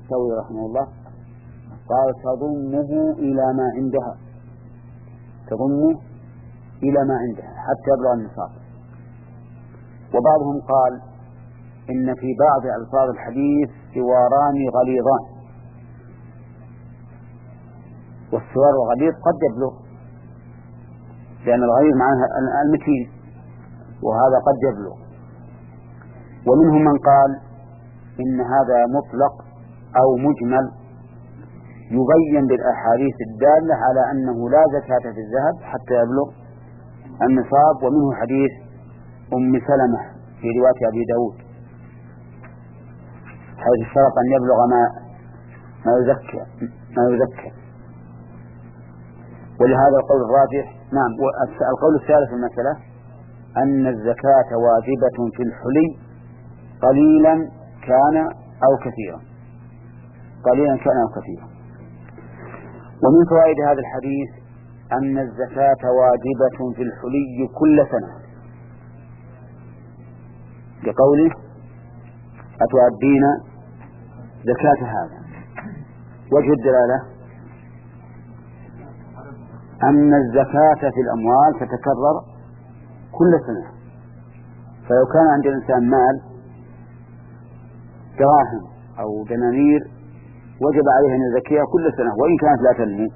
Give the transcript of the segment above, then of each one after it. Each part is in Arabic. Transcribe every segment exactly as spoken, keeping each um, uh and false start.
الثوري رحمه الله قال تضمه إلى ما عندها، تضمه إلى ما عندها حتى يبلغ النصاب. وبعضهم قال إن في بعض ألفاظ الحديث سواران غليظان، والسوار الغليظ قد يبلغ، لأن الغليظ معناها المتين، وهذا قد يبلغ. ومنهم من قال إن هذا مطلق أو مجمل يبين بالأحاديث الدالة على أنه لا زكاة في الذهب حتى يبلغ النصاب. ومنه حديث أم سلمة في رواية أبي داود حيث اشترط أن يبلغ ما ما يزكى ما يزكى ولهذا القول الراجح. نعم. والقول الثالث في المسألة أن الزكاة واجبة في الحلي قليلا كان أو كثيرا، قليلا كان أو كثيرا. ومن فوائد هذا الحديث أن الزكاة واجبة في الحلي كل سنة، لقوله أتؤدين زكاة هذا. وجه الدلالة أن الزكاة في الأموال تتكرر كل سنة، فلو كان عند الإنسان مال دراهم أو دنانير وجب عليه أن يزكيها كل سنة وإن كانت لا تنمو.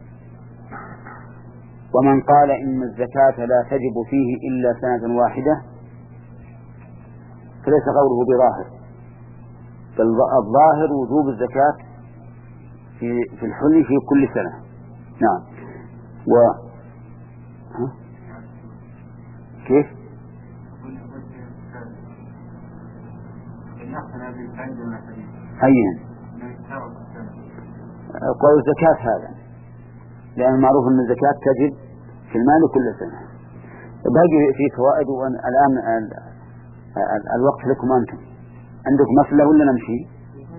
ومن قال إن الزكاة لا تجب فيه إلا سنة واحدة فليس قوله بظاهر، بل الظاهر وجوب الزكاة في في الحلي في كل سنة. نعم. و ها؟ كيف؟ أين؟ قول الزكاة هذا، لأن المعروف أن الزكاة تجب في المال كل سنة. باقي في فوائد، والآن الوقت لكم أنتم. عندكم مسألة ولا نمشي؟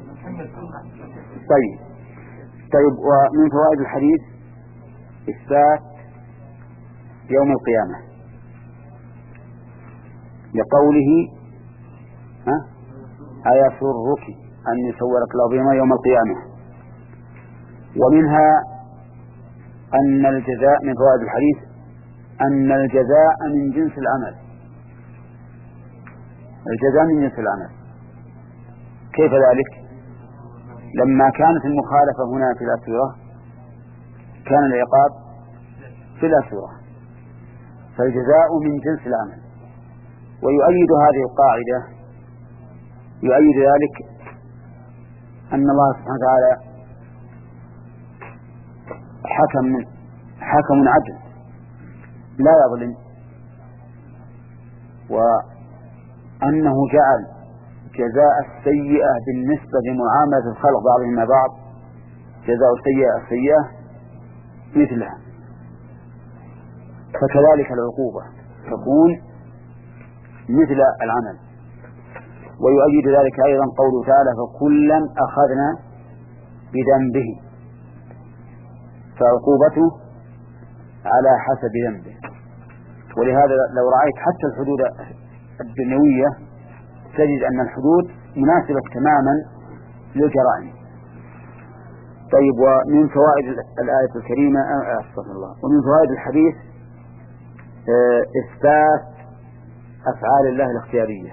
طيب طيب ومن فوائد الحديث إثبات يوم القيامة لقوله ها أيسرك أن يصورك الله بهما يوم القيامة. ومنها أن الجزاء، من فوائد الحديث أن الجزاء من جنس العمل، الجزاء من جنس العمل. كيف ذلك؟ لما كانت المخالفة هنا في الأسورة كان العقاب في الأسورة، فالجزاء من جنس العمل. ويؤيد هذه القاعدة، يؤيد ذلك أن الله سبحانه وتعالى حكم حكم عدل لا يظلم، وأنه جعل جزاء السيئة بالنسبة لمعاملة الخلق بعضهم مع بعض جزاء السيئة السيئة مثلها، فكذلك العقوبة تكون مثل العمل. ويؤيد ذلك أيضا قوله تعالى فكلا أخذنا بذنبه، فعقوبته على حسب ذنبه. ولهذا لو رأيت حتى الحدود الدنيوية تجد أن الحدود مناسبة تماما للجرائم. طيب. ومن فوائد الآية الكريمة أستغفر الله ومن فوائد الحديث إثبات أفعال الله الاختيارية.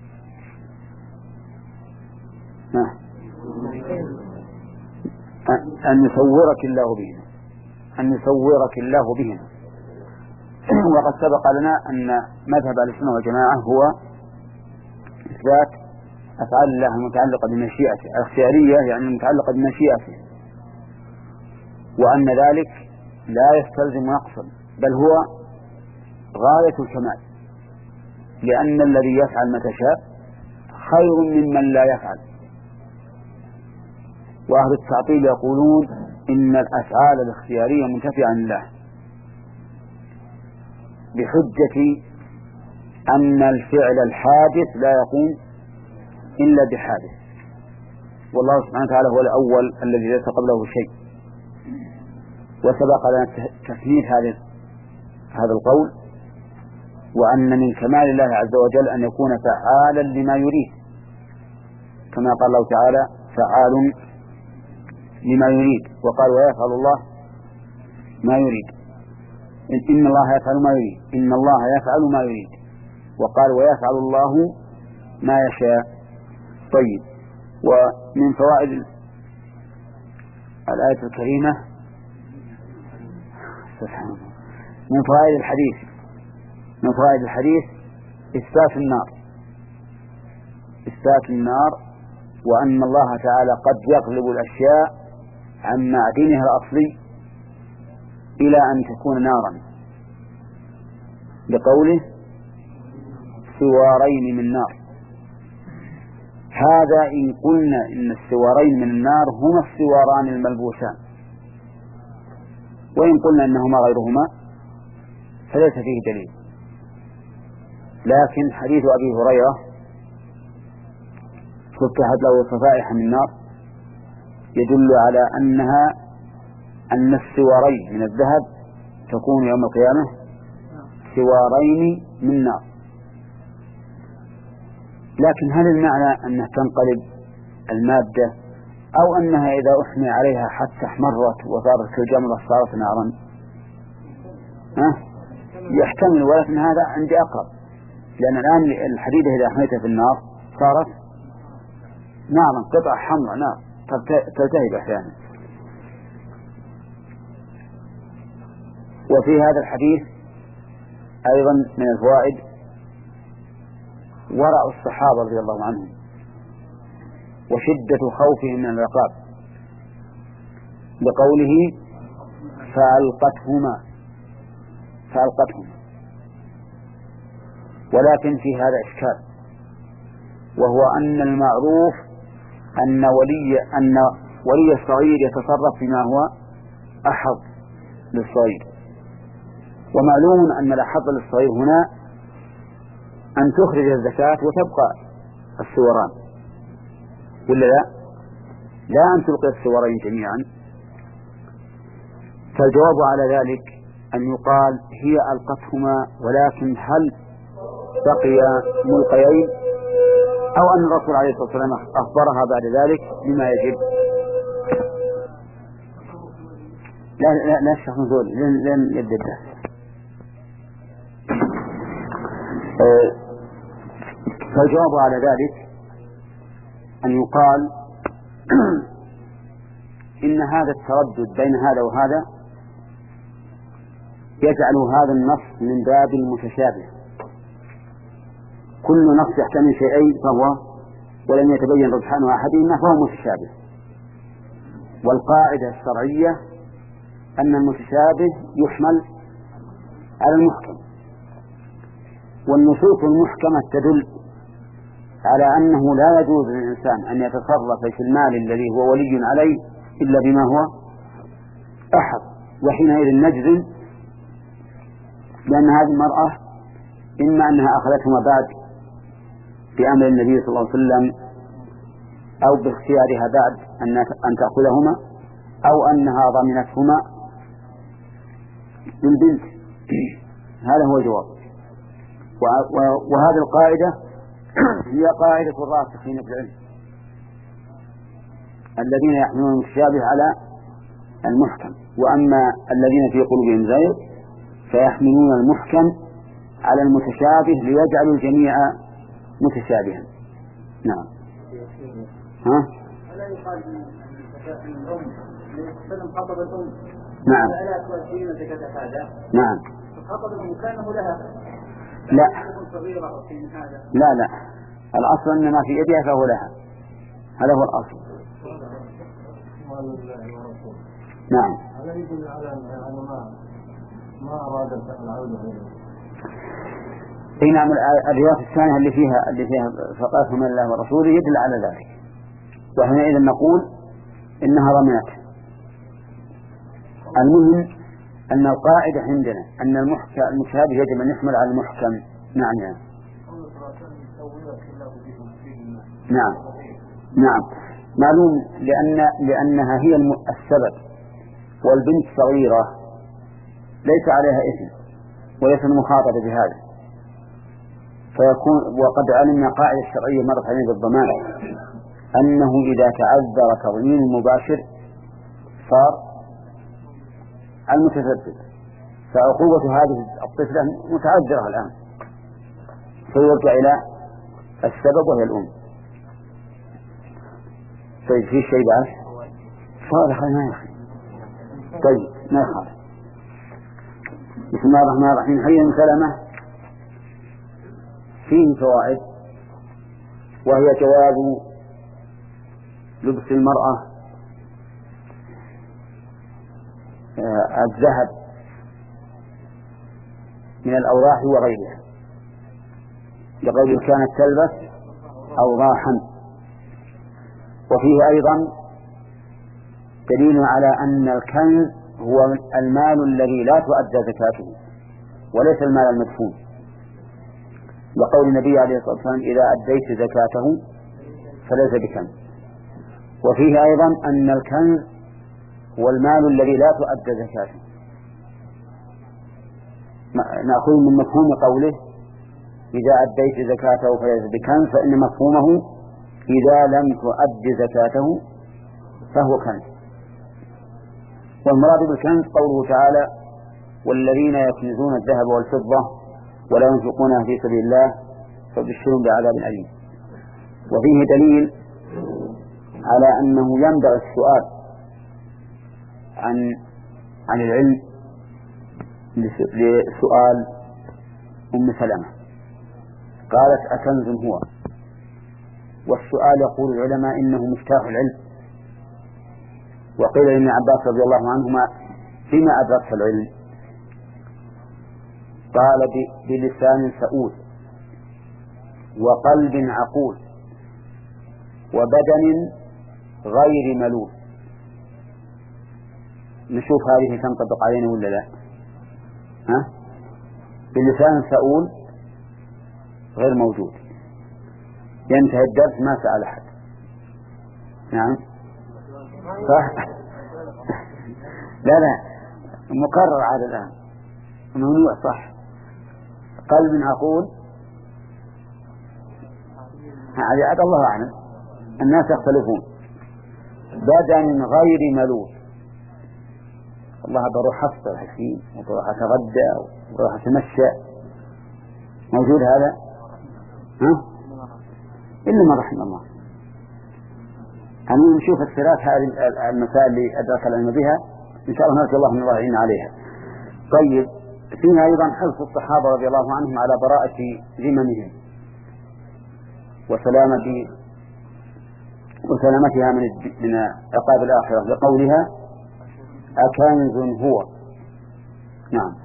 أن يصورك الله بهن، أن يصورك الله بهن. وقد سبق لنا أن مذهب أهل السنة والجماعة هو إثبات أفعال الله المتعلقة بمشيئته الاختيارية، يعني المتعلقة بمشيئته، وأن ذلك لا يستلزم نقصا بل هو غاية الكمال، لأن الذي يفعل ما تشاء خير ممن لا يفعل. وأهل التعطيل يقولون إن الأفعال الاختيارية منتفية عن الله بحجة أن الفعل الحادث لا يقوم إلا بحادث، والله سبحانه وتعالى هو الأول الذي ليس قبله شيء. وسبق لنا تفنيد هذا هذا القول، وأن من كمال الله عز وجل أن يكون فعالا لما يريد، كما قال الله تعالى فعال لما يريد، وقال ويفعل الله ما يريد. إن الله يفعل ما يريد، إن الله يفعل ما يريد، وقال ويفعل الله ما يشاء. طيب، ومن فوائد الآية الكريمة من فوائد الحديث من فوائد الحديث إثبات النار إثبات النار وأن الله تعالى قد يغلب الأشياء عن معدنها الأصلي إلى أن تكون نارا، بقوله سوارين من نار. هذا إن قلنا إن السوارين من النار هما السواران الملبوسان، وإن قلنا إنهما غيرهما فليس فيه دليل. لكن حديث أبي هريرة فتحت له صفائح من نار يدل على أنها أن السوارين من الذهب تكون يوم القيامة سوارين من نار. لكن هل المعنى أنها تنقلب المادة أو أنها إذا أحمي عليها حتى احمرت وصارت كالجمرة صارت نارا؟ ها؟ يحتمل، ولكن هذا عندي أقرب، لأن الآن الحديدة إذا أحميتها في النار صارت نارا، قطعة حمراء نار تلتهب أحيانا. وفي هذا الحديث أيضا من الفوائد ورع الصحابة رضي الله عنهم وشدة خوفهم من العقاب، بقوله فألقتهما فألقتهما ولكن في هذا إشكال، وهو أن المعروف أن ولي أن ولي الصغير يتصرف فيما هو أحظ للصغير، ومعلوم أن الأحظ للصغير هنا أن تخرج الزكاة وتبقى السوران، ولا لا؟ لا أن تلقي السورين جميعا. فالجواب على ذلك أن يقال هي ألقتهما، ولكن هل بقي ملقيين أو أن الرسول عليه الصلاة والسلام أخبرها بعد ذلك بما يجب؟ لا لا لا الشيخ نزول لن يبدأ. فالجواب على ذلك أن يقال إن هذا التردد بين هذا وهذا يجعل هذا النص من باب المتشابه، كل نص يحتمل شيئين فهو ولم يتبين رجحان أحدهما فهو متشابه. والقاعدة الشرعية أن المتشابه يحمل على المحكم، والنصوص المحكمة تدل على أنه لا يجوز للإنسان أن يتصرف في المال الذي هو ولي عليه إلا بما هو أحد، وحينئذ نجزم بأن هذه المرأة إما أنها أخذتهما بعد بأمر النبي صلى الله عليه وسلم أو باختيارها بعد أن تأخذهما أو أنها ضمنتهما للبنت. هذا هو الجواب. وهذه القاعدة هي قاعدة الراسخين في العلم الذين يحملون المتشابه على المحكم، وأما الذين في قلوبهم زيغ فيحملون المحكم على المتشابه ليجعلوا الجميع متشابها. نعم. ها؟ ألا يقال أن الأم لتسلم خطب الأم نعم ألا تؤدين زكاة هذا؟ نعم. خطب الأم كانه لها لا هذا. لا لا الأصل أن ما في يدها فهو لها، هذا هو الأصل. نعم. هذا يدل على أن ما ما أراد العودة إليه. اي نعم. الرواية الثانية اللي فيها اللي فيها فقاتهم من الله ورسوله يدل على ذلك، وحينئذ نقول إنها ضمنت. المهم أن القاعدة عندنا أن المحكم المشابه يجب أن يحمل على المحكم. نعم نعم نعم نعم معلوم، لأن لأنها هي السبب، والبنت صغيرة ليس عليها إثم وليس المخاطبة بهذا، فيكون وقد علمنا قاعدة الشرعية مرت علينا بالضمان، أنه إذا تعذر تضمين المباشر صار المتسبب، فعقوبة هذه الطفلة متعذرة الآن، فيرجع إلى السبب وهي الأم. طيب في شيء بعد صالح ما يخي. طيب ما يخالف. بسم الله الرحمن الرحيم. حي سلمة فيه فوائد، وهي جواز لبس المرأة الذهب من الأوراح وغيرها، لغير كانت تلبس أوراحا. وفيه أيضا دليل على أن الكنز هو المال الذي لا تؤدى زكاته وليس المال المدفون، لقول النبي عليه الصلاة والسلام إذا أديت زكاته فليس بكنز. وفيه أيضا أن الكنز هو المال الذي لا تؤدى زكاته. نأخذ من مفهوم قوله إذا أديت زكاته فليس بكنز، فإن مفهومه إذا لم تؤد زكاته فهو كنز. والمراد بالكنز قوله تعالى والذين يكنزون الذهب والفضة ولا ينفقونها في سبيل الله فبشرهم بعذاب أليم. وفيه دليل على أنه ينبغي السؤال عن عن العلم لسؤال أم سلمة، قالت أكنز هو؟ والسؤال يقول العلماء إنه مفتاح العلم. وقيل لابن عباس رضي الله عنهما فيما أدركت العلم؟ قال بلسان سؤول وقلب عقول وبدن غير ملول. نشوف هذه تنطبق علينا ولا لا؟ ها؟ بلسان سؤول غير موجود، ينتهي الدرس ما سأل أحد. نعم صح. لا لا مكرر على الآن ممنوع. صح. قلب عقول هذه عاد الله أعلم، الناس يختلفون. بدن غير ملول، الله بروح أفطر حسين وبروح أتغدى وبروح أتمشى، موجود هذا؟ ها؟ إلا ما رحم الله. أنا نشوف الثلاث هذه المسائل اللي أدرك العلم بها إن شاء الله نرجو الله من الله يعين عليها. طيب فيها أيضا حرص الصحابة رضي الله عنهم على براءة ذممهم وسلامة وسلامتها من من عقاب الآخرة لقولها أكنز هو. نعم.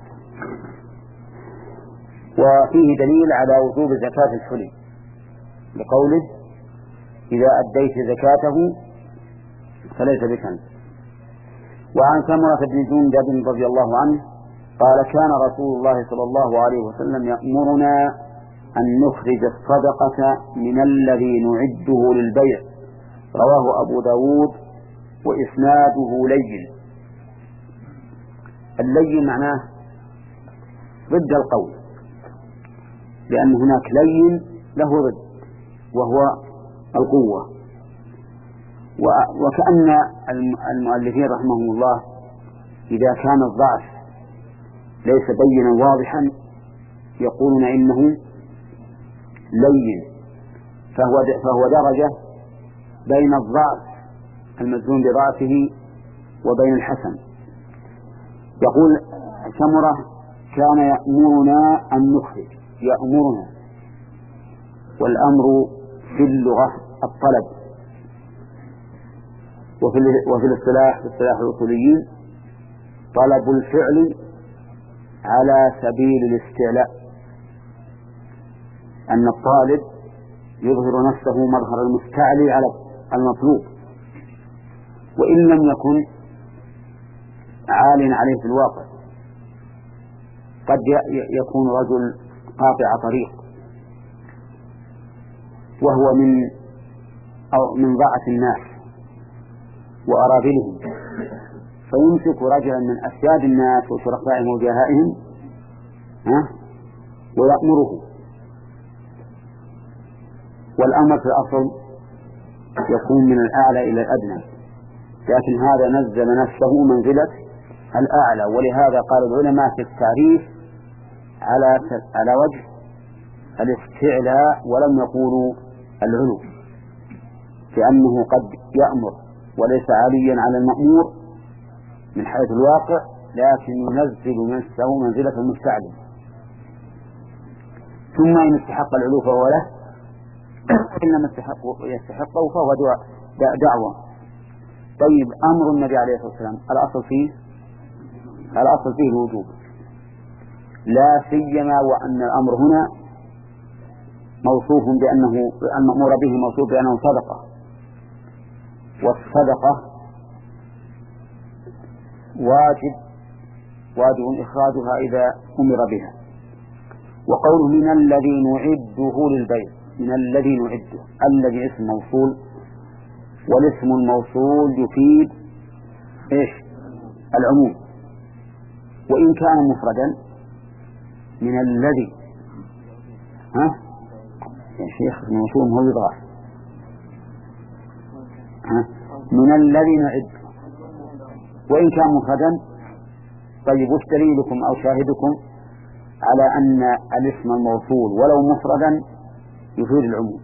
وفيه دليل على وجوب زكاة الحلي لقوله إذا أديت زكاته فليس بكنز. وعن سمرة بن جندب رضي الله عنه قال كان رسول الله صلى الله عليه وسلم يأمرنا أن نخرج الصدقة من الذي نعده للبيع، رواه أبو داود وإسناده لين. اللين معناه ضد القول، لأن هناك لين له ضد وهو القوة. وكأن المؤلفين رحمهم الله إذا كان الضعف ليس بينا واضحا يقولون إنه لين، فهو فهو درجة بين الضعف المجزوم بضعفه وبين الحسن. يقول سمرة كان يأمرنا أن نخرج، يأمرنا، والأمر في اللغة الطلب، وفي وفي الاصطلاح في اصطلاح الأصوليين طلب الفعل على سبيل الاستعلاء، أن الطالب يظهر نفسه مظهر المستعلي على المطلوب وإن لم يكن عال عليه في الواقع. قد يكون رجل قاطع طريق وهو من أو من ضعف الناس وأراذلهم، فيمسك رجلا من أسياد الناس وشرفائهم وجهائهم ها ويأمره. والأمر في الأصل يكون من الأعلى إلى الأدنى، لكن هذا نزل نفسه منزلة الأعلى. ولهذا قال العلماء في التعريف على على وجه الاستعلاء ولم يقولوا العلو، لأنه قد يأمر وليس عاليا على المأمور من حيث الواقع، لكن ينزل نفسه منزلة المستعلي. ثم إن استحق العلو فهو له، إن لم يستحقه فهو دعوة. طيب أمر النبي عليه الصلاة والسلام الأصل فيه الأصل فيه الوجوب، لا سيما وأن الأمر هنا موصوف بأنه المأمور به موصوف بأنه صدقة، والصدقة واجب واجب إخراجها إذا أمر بها. وقوله من الذي نعده للبيع، من الذي نعده، الذي اسم موصول، والاسم الموصول يفيد إيش؟ العموم، وإن كان مفردا من الذي ها يا شيخ الموصول هو يضاف ها من الذي نعده وإن كان مفردا. طيب وش دليلكم أو شاهدكم على أن الاسم الموصول ولو مفردا يفيد العموم؟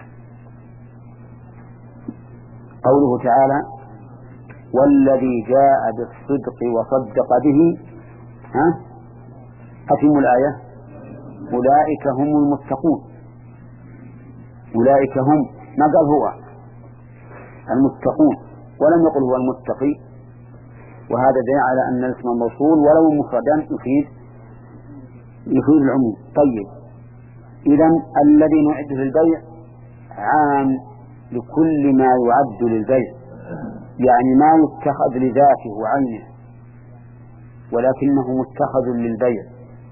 قوله تعالى والذي جاء بالصدق وصدق به ها أتم الآية أولئك هم المتقون. أولئك هم، ما قال هو المتقون ولم يقل هو المتقي، وهذا دليل على أن الاسم الموصول ولو مفردا يفيد يفيد العموم. طيب إذن الذي نعد للبيع عام لكل ما يعد للبيع، يعني ما يتخذ لذاته وعينه ولكنه متخذ للبيع،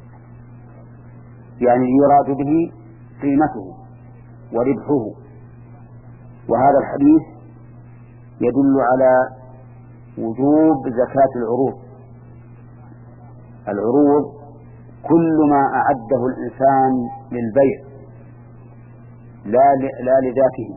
يعني يراد به قيمته وربحه. وهذا الحديث يدل على وجوب زكاة العروض. العروض كل ما أعده الإنسان للبيع لا لا لذاته،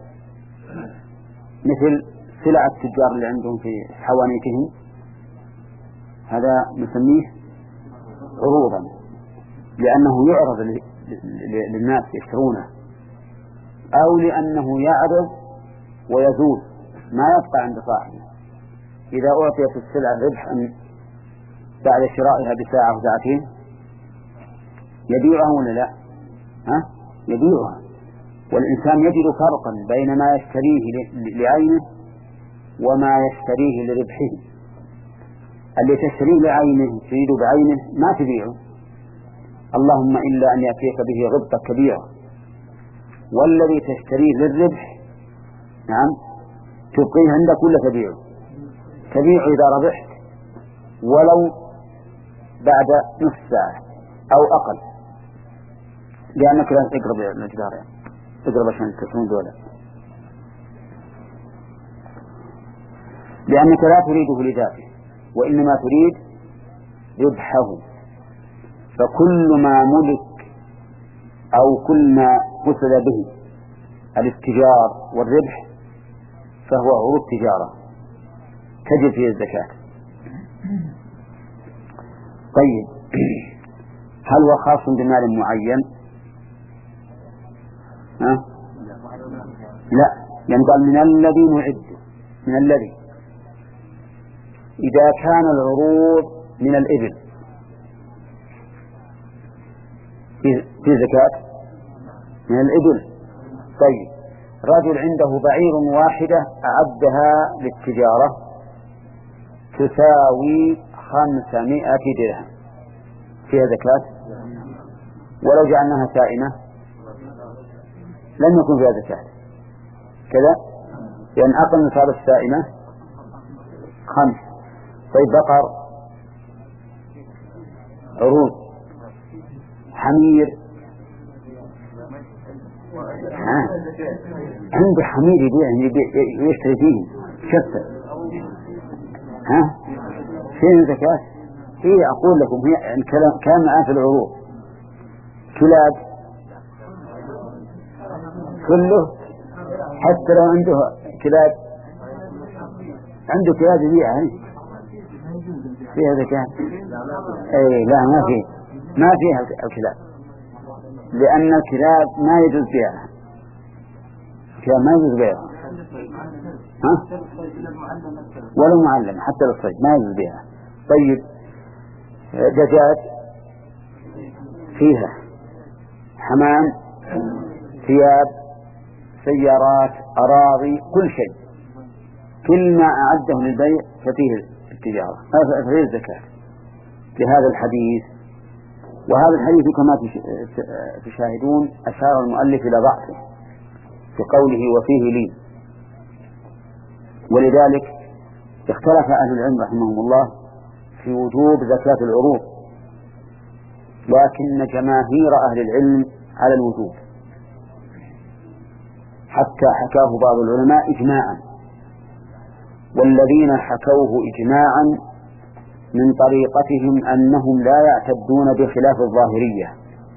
مثل سلع التجار اللي عندهم في حوانيتهم، هذا نسميه عروضا لأنه يعرض للناس يشترونه، أو لأنه يعرض ويزول ما يبقى عند صاحبه. إذا أعطيت السلعة ربحا بعد شرائها بساعة وساعتين يبيعها ولا لا؟ ها؟ يبيعها. والإنسان يجد فرقا بين ما يشتريه لعينه وما يشتريه لربحه. اللي تشتريه لعينه تريد بعينه ما تبيعه، اللهم إلا أن يأتيك به غبطة كبيرة. والذي تشتريه للربح نعم تبقيه عندك ولا تبيعه؟ تبيعه إذا ربحت ولو بعد نصف ساعة أو أقل، لأنك لا تقرب الأجدار، يعني تقرب عشان تكون دولة، لأنك لا تريده لذاته وإنما تريد ربحه. فكل ما ملك أو كل ما قصد به الاتجار والربح فهو عروض تجارة تجب فيه الزكاة. طيب هل هو خاص بمال معين؟ ها؟ لا، يعني قال من الذي نعد، من الذي. إذا كان العروض من الإبل في زكاة من الإبل. طيب رجل عنده بعير واحدة أعدها للتجارة تساوي خمسمائة درهم فيها زكاة، ولو جعلناها سائمة لم يكن فيها زكاة كذا، لأن أقل نصاب السائمة خمس. طيب بقر، عروض، حمير، ها عنده حمير يبيع يشتري فيه شفة، ها فين زكاة؟ هي أقول لكم هي الكلام كان معاه في العروض. كلاب كله حتى لو عنده كلاب عنده كلاب يبيعها فيها زكاة؟ اي لا ما فيه ما فيها الكلاب، لأن الكلاب ما يجوز بيعها، الكلاب ما يجوز بيعها ها؟ ولو معلم حتى للصيد ما يجوز بيعها. طيب دجاج فيها، حمام، ثياب، سيارات، أراضي، كل شيء، كل ما أعده للبيع ففيه التجارة، ففيه الزكاة لهذا الحديث. وهذا الحديث كما تشاهدون أشار المؤلف إلى ضعفه في قوله وفيه لين، ولذلك اختلف أهل العلم رحمهم الله في وجوب زكاة العروض، لكن جماهير أهل العلم على الوجوب، حتى حكاه بعض العلماء إجماعا، والذين حكوه إجماعا من طريقتهم أنهم لا يعتدون بخلاف الظاهرية،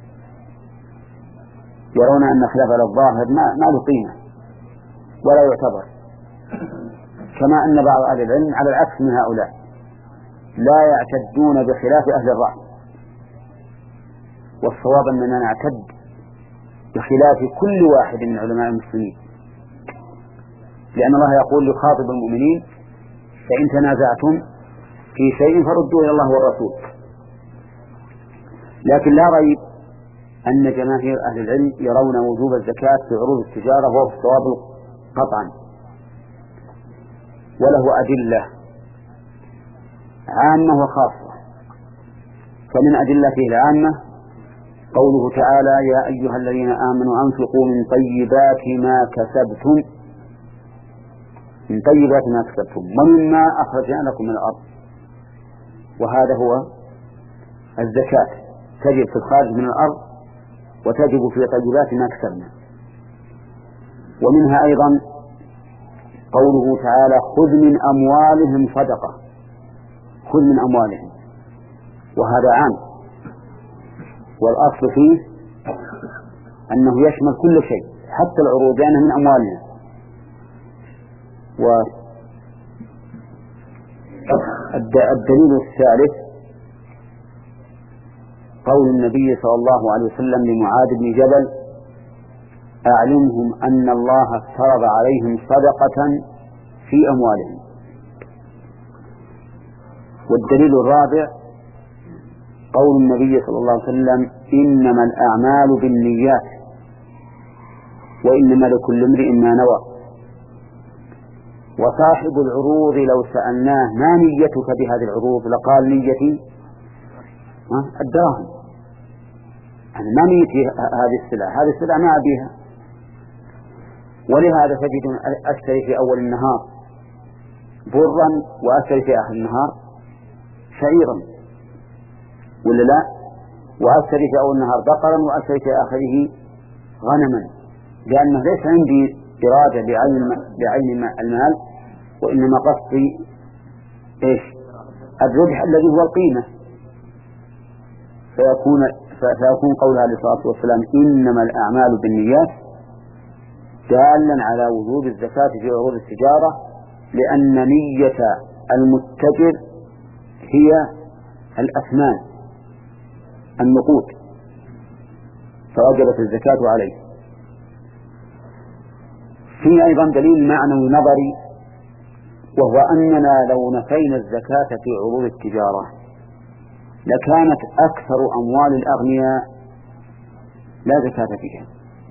يرون أن خلاف الظاهر ما, ما له قيمة ولا يعتبر، كما أن بعض أهل العلم على العكس من هؤلاء لا يعتدون بخلاف أهل الرأي، والصواب أننا نعتد بخلاف كل واحد من علماء المسلمين، لأن الله يقول يخاطب المؤمنين فإن تنازعتم في شيء فردوه إلى الله والرسول. لكن لا ريب أن جماهير أهل العلم يرون وجوب الزكاة في عروض التجارة وهو الصواب قطعا، وله أدلة عامة وخاصة. فمن أدلته العامة قوله تعالى يا أيها الذين آمنوا أنفقوا من طيبات ما كسبتم من طيبات ما كسبتم ومما أخرجنا لكم من الأرض، وهذا هو الزكاة، تجب في الخارج من الأرض وتجب في طيبات ما كسبنا. ومنها أيضا قوله تعالى خذ من أموالهم صدقة، خذ من أموالهم، وهذا عام، والأصل فيه أنه يشمل كل شيء حتى العروض لأنها من أموالنا. والدليل الثالث قول النبي صلى الله عليه وسلم لمعاذ بن جبل أعلمهم أن الله افترض عليهم صدقة في أموالهم. والدليل الرابع قول النبي صلى الله عليه وسلم إنما الأعمال بالنيات وإنما لكل امرئ ما نوى. وصاحب العروض لو سألناه ما نيتك بهذه العروض لقال نيتي الدراهم، أنا ما نيتي هذه السلعة، هذه السلعة ما أبيها. ولهذا تجد أشتري في أول النهار برا وأشتري في آخر النهار شعيرا، ولا لا؟ وأشتري في أول النهار بقرا وأشتري في آخره غنما، لأنه ليس عندي إرادة بعين بعين المال، وإنما قصدي إيش؟ الربح الذي هو القيمة. فيكون فيكون قول عليه الصلاة والسلام إنما الأعمال بالنيات دالا على وجوب الزكاة في عروض التجارة، لأن نية المتجر هي الأثمان النقود، فوجبت الزكاة عليه. في أيضا دليل معنوي نظري، وهو أننا لو نفينا الزكاة في عروض التجارة لكانت أكثر أموال الأغنياء لا زكاة فيها،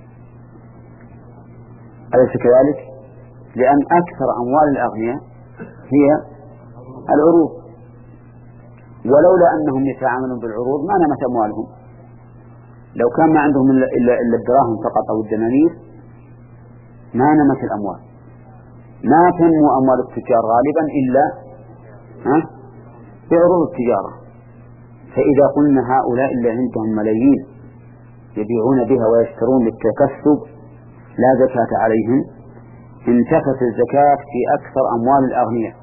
أليس كذلك؟ لأن أكثر أموال الأغنياء هي العروض، ولولا أنهم يتعاملون بالعروض ما نمت أموالهم. لو كان ما عندهم إلا الدراهم فقط أو الدنانير ما نمت الأموال، ما تنمو أموال التجار غالبا إلا ها بعروض التجارة. فإذا قلنا هؤلاء اللي عندهم ملايين يبيعون بها ويشترون للتكسب لا زكاة عليهم، انتفت الزكاة في أكثر أموال الأغنياء.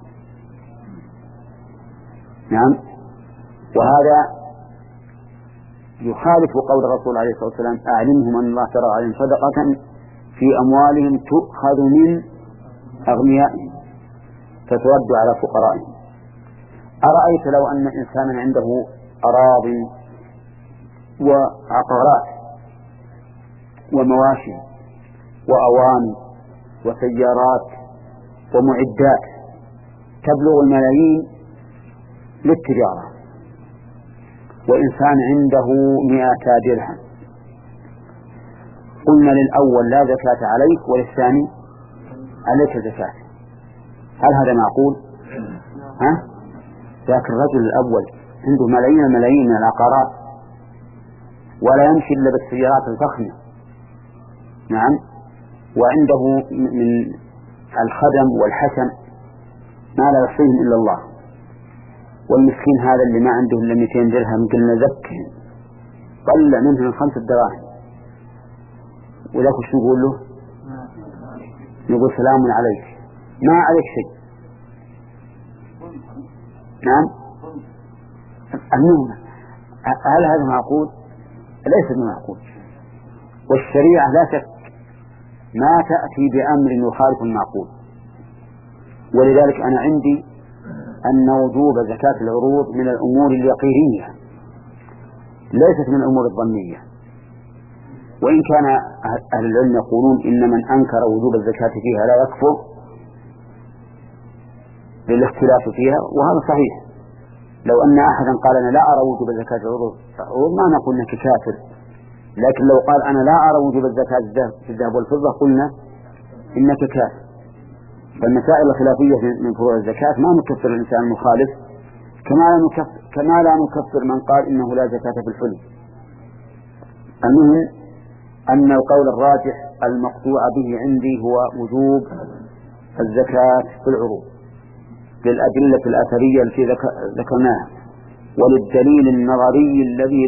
نعم، وهذا يخالف قول الرسول عليه الصلاة والسلام أعلمهم أن الله ترى عليهم صدقة في أموالهم تؤخذ من أغنيائهم فترد على فقرائهم. أرأيت لو أن إنسانا عنده أراضي وعقارات ومواشي وأواني وسيارات ومعدات تبلغ الملايين للتجارة، وإنسان عنده مئة درهم، قلنا للأول لا زكاة عليك وللثاني عليك زكاة، هل هذا معقول؟ ها؟ لكن الرجل الأول عنده ملايين الملايين من العقارات ولا يمشي إلا بالسيارات الفخمة، نعم، وعنده من الخدم والحسن ما لا يحصيهم إلا الله، والمسكين هذا اللي ما عنده إلا مئتين درهم قلنا زكهم طلع منهم خمسة دراهم، وذاك وش نقول له؟ نقول سلام عليك، ما عليك شيء. نعم، المهم هل هذا معقول؟ ليس بمعقول. والشريعة لا شك ما تأتي بأمر يخالف المعقول، ولذلك أنا عندي أن وجوب زكاة العروض من الأمور اليقينية ليست من الأمور الظنية، وإن كان أهل العلم يقولون إن من أنكر وجوب الزكاة فيها لا يكفر للاختلاف فيها، وهذا صحيح. لو أن أحدا قال أنا لا أرى وجوب زكاة العروض ما نقول إنك كافر، لكن لو قال أنا لا أرى وجوب الزكاة في الذهب والفضة قلنا إنك كافر. فالمسائل الخلافية من فروع الزكاة ما نكفر الإنسان المخالف، كما لا نكفر, كما لا نكفر من قال إنه لا زكاة في الحلي. المهم أن القول الراجح المقطوع به عندي هو وجوب الزكاة في العروض للأدلة الأثرية التي ذكرناها، وللدليل النظري الذي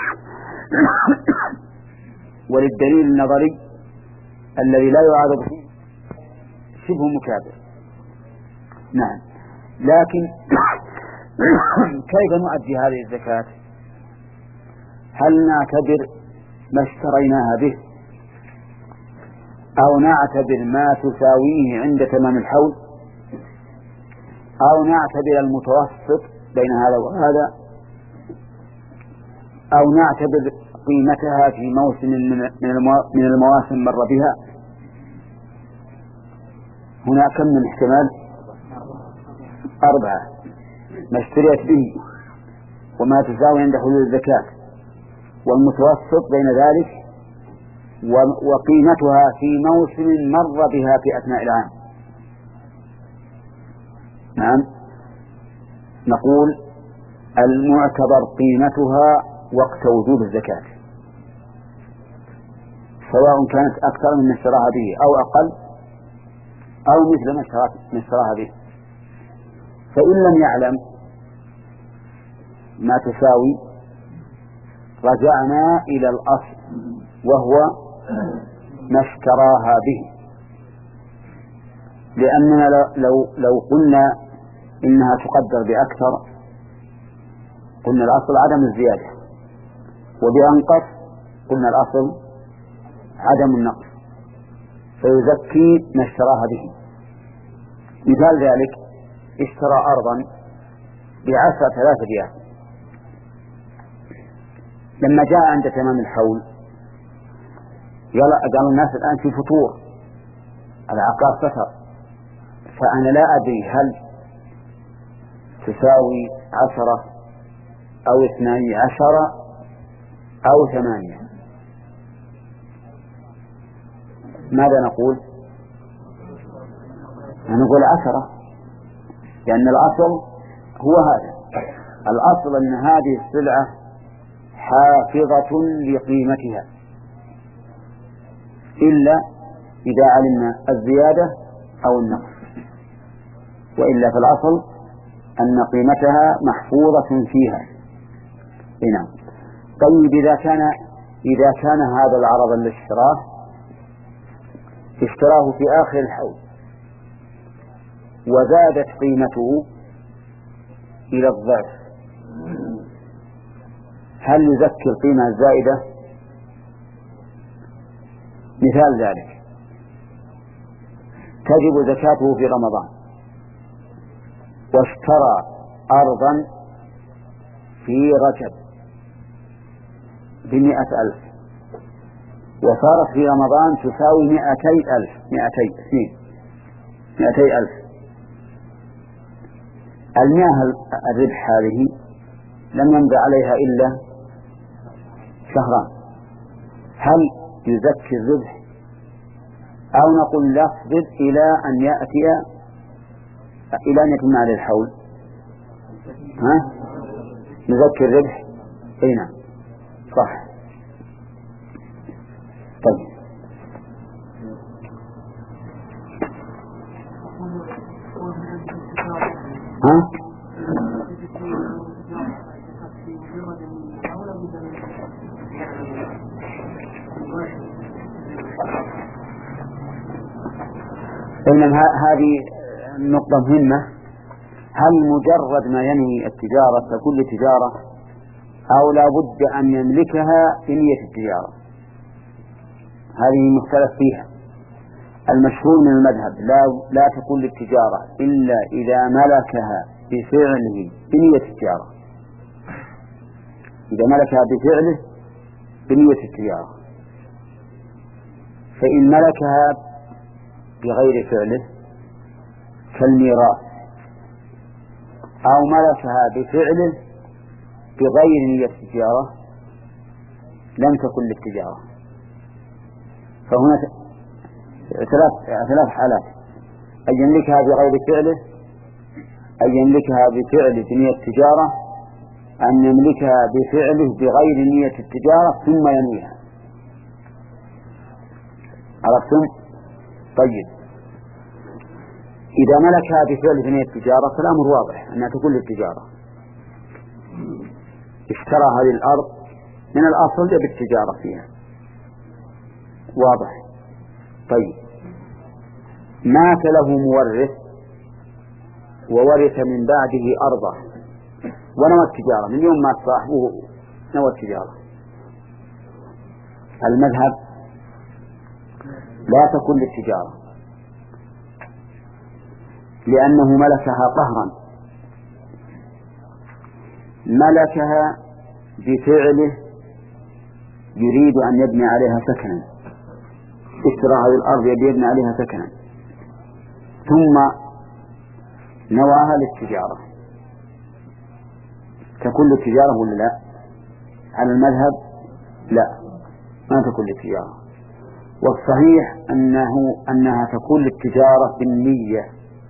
وللدليل النظري الذي لا يعارض فيه شبه مكابر. نعم، لكن كيف نؤدي هذه الزكاة؟ هل نعتبر ما اشتريناها به أو نعتبر ما تساويه عند تمام الحول أو نعتبر المتوسط بين هذا وهذا أو نعتبر قيمتها في موسم من المواسم مر بها؟ هنا كم من احتمال؟ أربعة: ما اشتريت به وما تساوي عند حلول الزكاة، والمتوسط بين ذلك، وقيمتها في موسم مر بها في أثناء العام. نعم، نقول المعتبر قيمتها وقت وجوب الزكاة، سواء كانت أكثر من اشتراها به أو أقل أو مثل ما اشتراها به. فإن لم يعلم ما تساوي رجعنا إلى الأصل وهو ما اشتراها به، لأننا لو, لو قلنا إنها تقدر بأكثر قلنا الأصل عدم الزيادة، وبأنقص قلنا الأصل عدم النقص، فيزكي ما اشتراها به. مثال ذلك: اشترى أرضا بعشرة ثلاثة ريال، لما جاء عند تمام الحول قالوا الناس الآن في فطور، العقار فتر، فأنا لا أدري هل تساوي عشرة أو اثني عشر أو ثمانية. ماذا نقول؟ نقول عشرة، لأن الأصل هو هذا. الأصل أن هذه السلعة حافظة لقيمتها إلا إذا علمنا الزيادة أو النقص، وإلا في الأصل أن قيمتها محفوظة فيها. هنا طيب، إذا كان إذا كان هذا العرض اللي اشتراه اشتراه في آخر الحول وزادت قيمته إلى الضعف، هل يزكي القيمة الزائدة؟ مثال ذلك: تجب زكاته في رمضان، واشترى أرضا في رجب بمئة ألف، وصارت في رمضان تساوي مئتي ألف مئتي اثنين مئتي ألف. المئة الربح هذه لم يمضي عليها إلا شهران، هل يزكي الربح أو نقول لاصبر إلى أن يأتي إلى أن يتم عليه الحول؟ ها؟ نزكي الربح؟ أي نعم صح. طيب ها؟ إنما هذه نقطة مهمة، هل مجرد ما ينوي التجارة ككل تجارة أو لا بد أن يملكها بنية التجارة؟ هذه مختلف فيها. المشهور من المذهب لا لا تكون للتجارة إلا إذا ملكها بفعله بنية التجارة، إذا ملكها بفعله بنية التجارة. فإن ملكها بغير فعله كالميراث، أو ملكها بفعله بغير نية التجارة لم تكن للتجارة. فهنا ثلاث ثلاث حالات: أن يملكها بغير فعله، أن يملكها بفعله بنية التجارة، أن يملكها بفعله بغير نية التجارة ثم ينويها. عرفتم؟ طيب إذا ملكها بفعل بنية التجارة فالأمر واضح أنها تكون للتجارة. اشترى هذه الأرض من الأصل بالتجارة فيها، واضح. طيب مات له مورث وورث من بعده أرضه ونوى التجارة، من يوم مات صاحبه نوى التجارة. المذهب لا تكون للتجارة لأنه ملكها قهرا، ملكها بفعله يريد أن يبني عليها سكنا، اشترى هذه الأرض يبني عليها سكنا ثم نواها للتجارة، تكون للتجارة ولا لا؟ على المذهب لا، ما تكون للتجارة. والصحيح أنه أنها تكون للتجارة بالنية،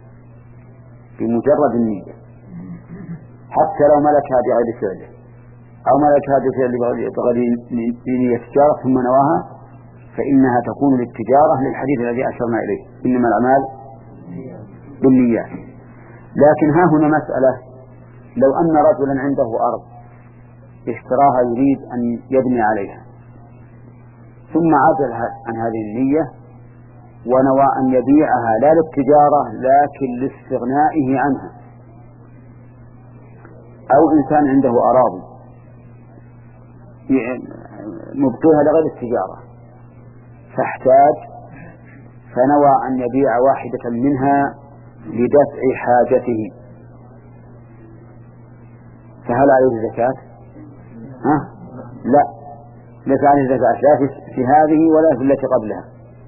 بمجرد النية، حتى لو ملكها بغير فعله أو ملكها بفعل بغير نية التجارة ثم نواها فإنها تكون للتجارة، للحديث الذي أشرنا إليه إنما الأعمال بالنيات. لكن ها هنا مسألة: لو أن رجلا عنده أرض اشتراها يريد أن يبني عليها ثم عزل عن هذه النية ونوى أن يبيعها لا للتجارة لكن لاستغنائه عنها، أو إنسان عنده أراضي مبقيها لغير التجارة فاحتاج فنوى أن يبيع واحدة منها لدفع حاجته، فهل عليه زكاة؟ ها؟ لا، ليس عليه زكاة، لا في هذه ولا في التي قبلها.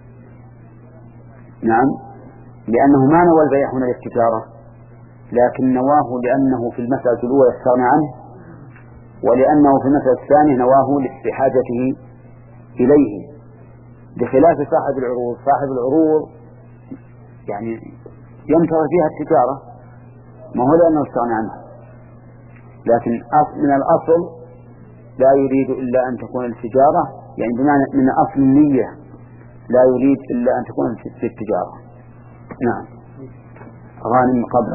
نعم، لأنه ما نوى البيع هنا للتجارة، لكن نواه لأنه في المسألة الأولى يستغنى عنه، ولأنه في المسألة الثانية نواه لحاجته إليه، بخلاف صاحب العروض. صاحب العروض يعني ينتظر فيها التجارة، ما هو لأنه استغنى عنها، لكن من الأصل لا يريد إلا أن تكون التجارة، يعني بمعنى من أصل النية لا يريد إلا أن تكون في التجارة. نعم. غانم قبل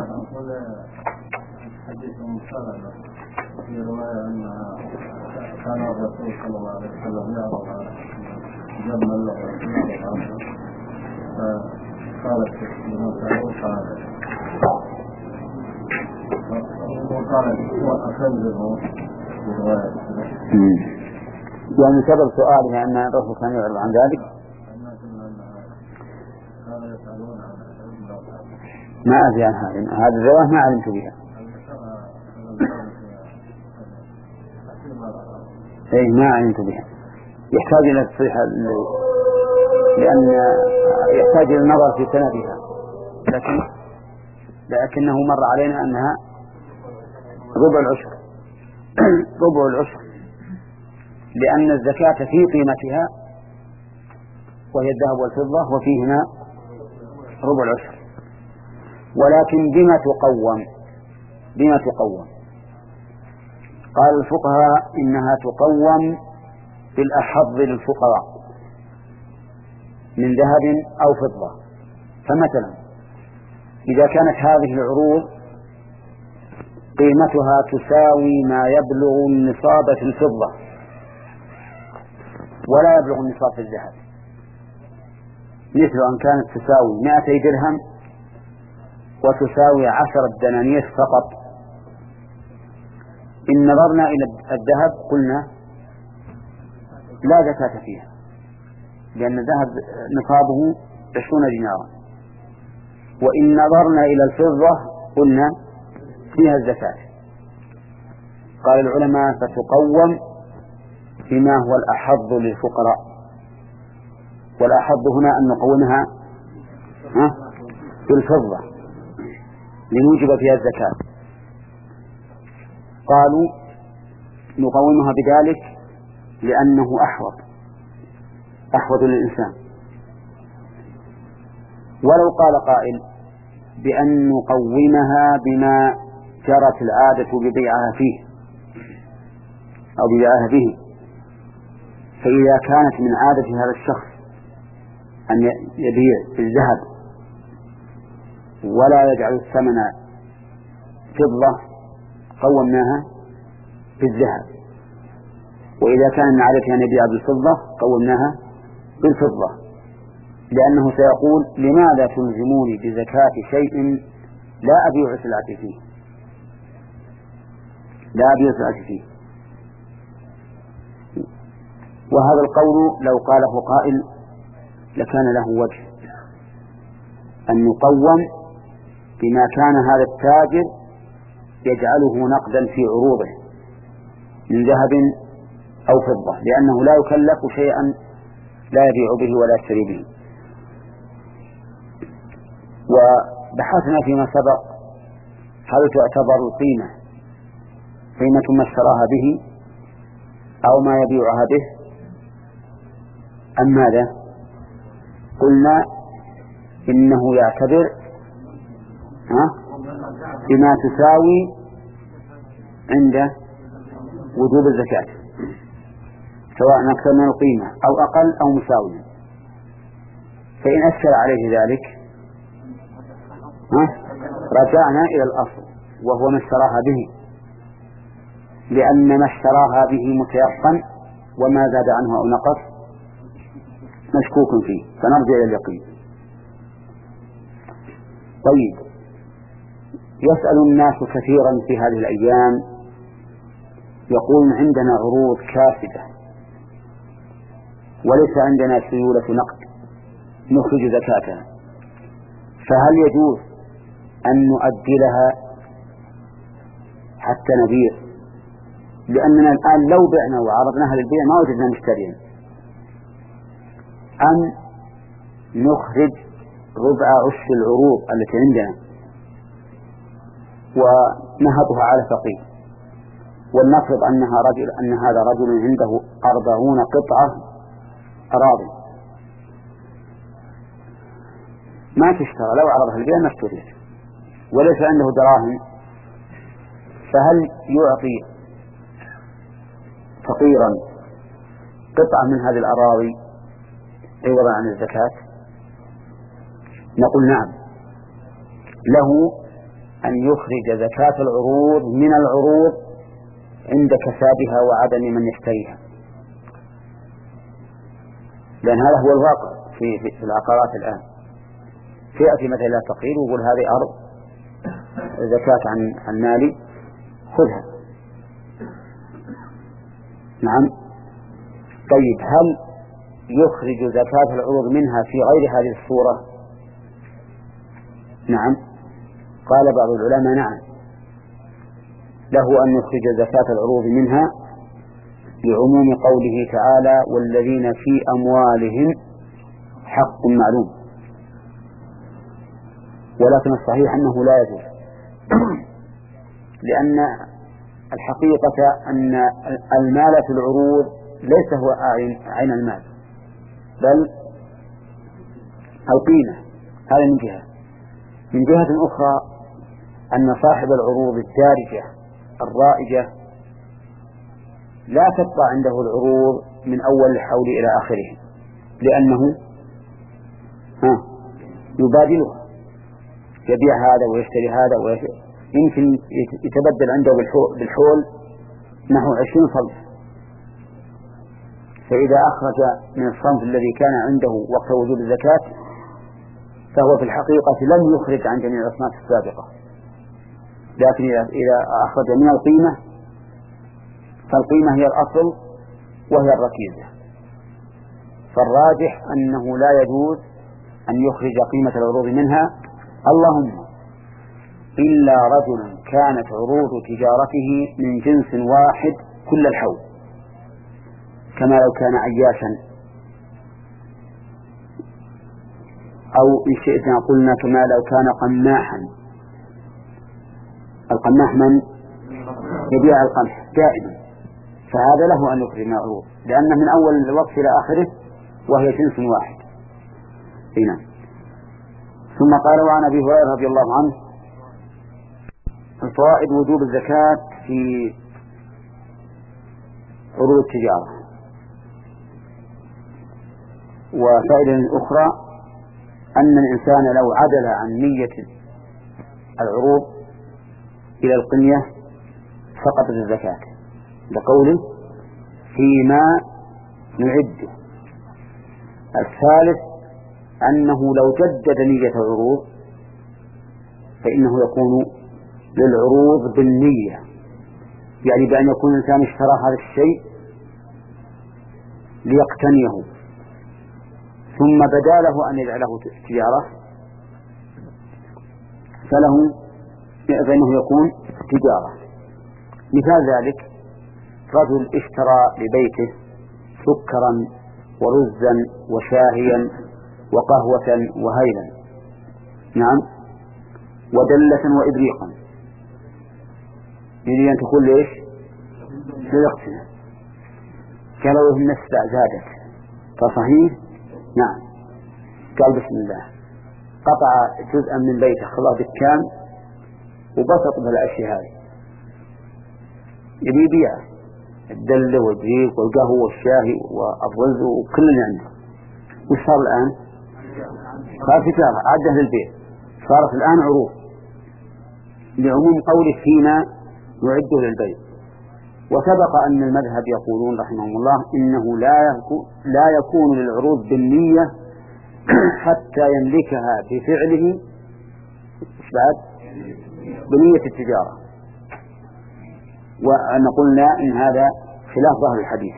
حديث مصطلح في رواية أن كان الرسول صلى الله عليه وسلم يعرض على جمع الله فقالت لموسى وقالت وأخذه برواية. يعني سبب سؤالها أن الرسول كان يعرض عن ذلك. كانوا يسألون عن ما أدري عن هذا هذه الرواية ما علمت بها. أي ما علمت بها، يحتاج إلى التصحيح لأن يحتاج إلى النظر في سندها، لكن لكنه مر علينا أنها ربع العشر ربع العشر، لأن الزكاة في قيمتها وهي الذهب والفضة وفيهما ربع العشر، ولكن بما تقوم بما تقوم قال الفقهاء إنها تقوم بالأحظ للفقراء من ذهب أو فضة. فمثلا إذا كانت هذه العروض قيمتها تساوي ما يبلغ النصاب في الفضة ولا يبلغ النصاب في الذهب، مثل أن كانت تساوي مائتي درهم وتساوي عشرة دنانير فقط، إن نظرنا إلى الذهب قلنا لا زكاة فيها، لأن الذهب نصابه عشرون دينارا، وإن نظرنا إلى الفضة قلنا فيها الزكاة. قال العلماء فتقوم بما هو الأحظ للفقراء، والأحظ هنا أن نقومها بالفضة لنوجب فيها الزكاة. قالوا نقومها بذلك لأنه أحوط أحوط للإنسان. ولو قال قائل بأن نقومها بما جرت العادة ببيعها فيه أو ببيعها به، فإذا كانت من عادة هذا الشخص أن يبيع بالذهب ولا يجعل الثمن فضة قومناها بالذهب، وإذا كان من عادته أن يبيع بالفضة قومناها بالفضة، لأنه سيقول لماذا تلزموني بزكاة شيء لا أبيع سلعتي فيه لا أبيع سلعتي فيه. وهذا القول لو قاله قائل لكان له وجه، أن يقوم بما كان هذا التاجر يجعله نقدا في عروضه من ذهب أو فضة، لأنه لا يكلف شيئا لا يبيع به ولا يشتري به. وبحثنا فيما سبق هل تعتبر القيمة قيمة ما اشتراها به أو ما يبيعها به أم ماذا؟ قلنا إنه يعتبر بما تساوي عند وجوب الزكاة، سواء أكثر من القيمة أو أقل أو مساوية. فإن أشكل عليه ذلك رجعنا إلى الأصل وهو ما اشتراها به، لأن ما اشتراها به متيقن وما زاد عنه أو نقص مشكوك فيه، فنرجع إلى اليقين. طيب، يسأل الناس كثيرا في هذه الأيام يقول عندنا عروض كاسدة وليس عندنا سيولة نقد نخرج زكاتها، فهل يجوز أن نؤجلها حتى نبيع؟ لأننا الآن لو بعنا وعرضناها للبيع ما وجدنا مشتريا، أم نخرج ربع عشر العروض التي عندنا ونهبها على فقير، ولنفرض أنها رجل أن هذا رجل عنده أربعون قطعة أراضي ما تشترى، لو عرضها البيع ما اشتريت وليس عنده دراهم، فهل يعطي فقيرا قطعة من هذه الأراضي عوضا عن الزكاة؟ نقول نعم، له أن يخرج زكاة العروض من العروض عند كسادها وعدم من يشتريها، لأن هذا هو الواقع في, في العقارات الآن. فيأتي مثلا إلى فقير ويقول هذه أرض زكاة عن عن مالي خذها. نعم. طيب، هل يخرج زكاة العروض منها في غير هذه الصورة؟ نعم، قال بعض العلماء نعم، له أن يخرج زكاة العروض منها لعموم قوله تعالى والذين في أموالهم حق معلوم، ولكن الصحيح أنه لا يجوز، لأن الحقيقة أن المال في العروض ليس هو عين المال بل القيمة. هذا من جهة. من جهة أخرى أن صاحب العروض الدارجة الرائجة لا تبقى عنده العروض من أول الحول إلى آخره، لأنه ها يبادلها، يبيع هذا ويشتري هذا ويشتري. يمكن يتبدل عنده بالحول نحو عشرين صنف، فإذا أخرج من الصنف الذي كان عنده وقت وجود الزكاة فهو في الحقيقة لم يخرج عن جميع الأصناف السابقة، لكن إذا أخرج من القيمة فالقيمة هي الأصل وهي الركيزة. فالراجح أنه لا يجوز أن يخرج قيمة العروض منها، اللهم إلا رجل كانت عروض تجارته من جنس واحد كل الحول، كما لو كان عياشا، أو إن شئنا قلنا كما لو كان قماحا. القماح من يبيع القمح دائما، فهذا له أن يخرج من العروض لأنه من أول الوقت إلى آخره وهي جنس واحد. هنا ثم قال وعن أبي هريرة رضي الله عنه الفوائد وجوب الزكاة في عروض التجارة. وفائدة أخرى أن الإنسان لو عدل عن نية العروض إلى القنية سقطت الزكاة، لقوله فيما نعده. الثالث أنه لو جدد نية العروض فإنه يكون للعروض بالنية، يعني بأن يكون الإنسان اشترى هذا الشيء ليقتنيه ثم بدا له أن يجعله تجارة فله فإنه يكون تجارة. مثال ذلك رجل اشترى لبيته سكرا ورزا وشاهيا وقهوة وهيلا، نعم، ودلة وإبريقا، يريد أن تقول ليش ليقتنع، قالوا إن السبع زادت فصحيح نعم، قال بسم الله، قطع جزءا من بيته خلاه دكان وبسط بالأشياء هذه، يبي يبيع الدلة والبريق والقهوة والشاهي والرز وكل اللي عنده. وش صار الآن؟ صار تجارة عده للبيع، صارت الآن عروض لعموم قوله فيما يعده للبيع. وسبق أن المذهب يقولون رحمهم الله إنه لا يكون, لا يكون للعروض بالنية حتى يملكها بفعله بعد بنية التجارة، وأن قلنا إن هذا خلاف ظاهر الحديث.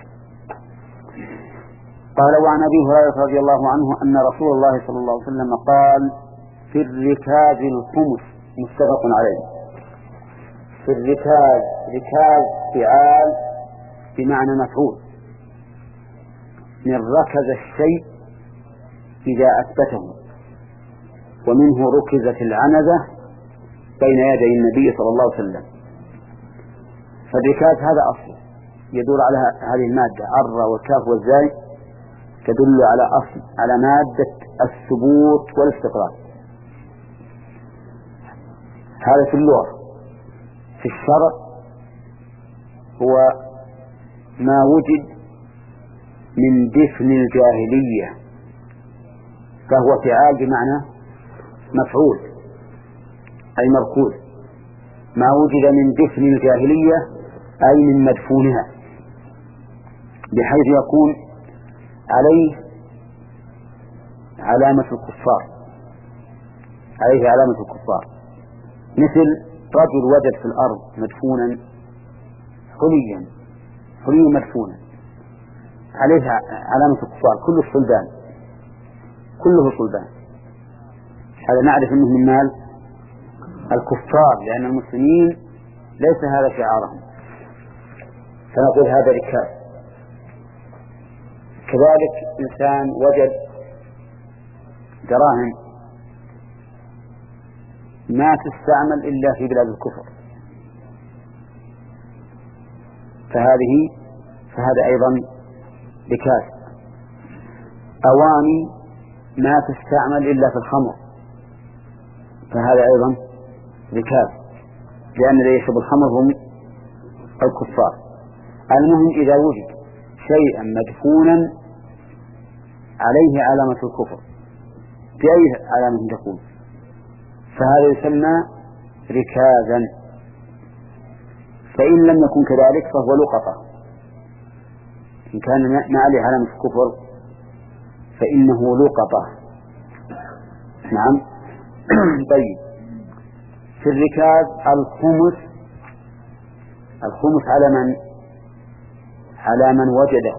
قال وعن أبي هريرة رضي الله عنه أن رسول الله صلى الله عليه وسلم قال في الركاز الخمس، متفق عليه. في الركاز، ركاز فعال بمعنى مفعول، من ركز الشيء إذا أثبته، ومنه ركزت العنزة بين يدي النبي صلى الله عليه وسلم. فالركاز هذا أصل يدل على هذه المادة الر والكاف والزاي، تدل على أصل على مادة الثبوت والاستقرار. هذا في اللغة. في الشرع هو ما وجد من دفن الجاهلية، فهو فعال بمعنى مفعول أي مركوز. ما وجد من دفن الجاهلية أي من مدفونها، بحيث يكون عليه علامة الكفار، عليه علامة الكفار، مثل رجل وجد في الأرض مدفونا حليا حليا مدفونا عليه علامة الكفار، كله صلبان، كله صلبان، هذا نعرف أنه من مال الكفار، لأن المسلمين ليس هذا شعارهم، فنقول هذا ركاز. كذلك إنسان وجد دراهم ما تستعمل إلا في بلاد الكفر، فهذه فهذا أيضا ركاز. أواني ما تستعمل إلا في الخمر، فهذا أيضا ركاز، لأن الذي يشرب الخمر هم الكفار. المهم إذا وجد شيئا مدفونا عليه علامة الكفر بأي علامة تكون، فهذا يسمى ركازا. فإن لم يكن كذلك فهو لقطة، إن كان ما عليه علامة الكفر فإنه لقطة. نعم. طيب، في الركاز الخمس، الخمس على من على من وجده،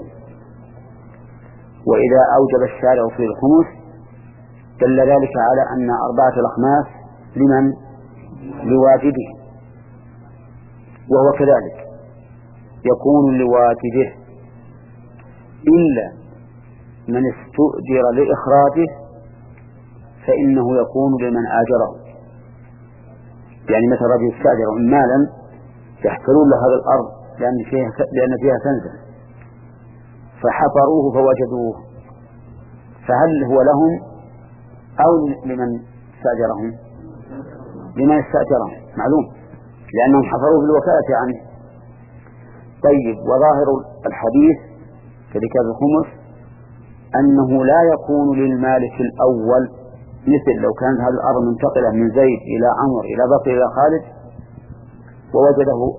وإذا أوجب الشارع في الخمس دل ذلك على أن أربعة الأخماس لمن لواجده، وهو كذلك يكون لواجده إلا من استؤجر لإخراجه فإنه يكون لمن آجره. يعني مثل رجل استأجر مالا يحفرون له هذه الأرض لأن فيها لأن فيها كنزا، فحفروه فوجدوه، فهل هو لهم أو لمن استأجرهم؟ لمن استأجرهم معلوم، لأنهم حفروه بالوكالة عنه. طيب، وظاهر الحديث في ركاز الخمس أنه لا يكون للمالك الأول، مثل لو كانت هذه الأرض منتقلة من زيد إلى عمر إلى بكر إلى خالد ووجده.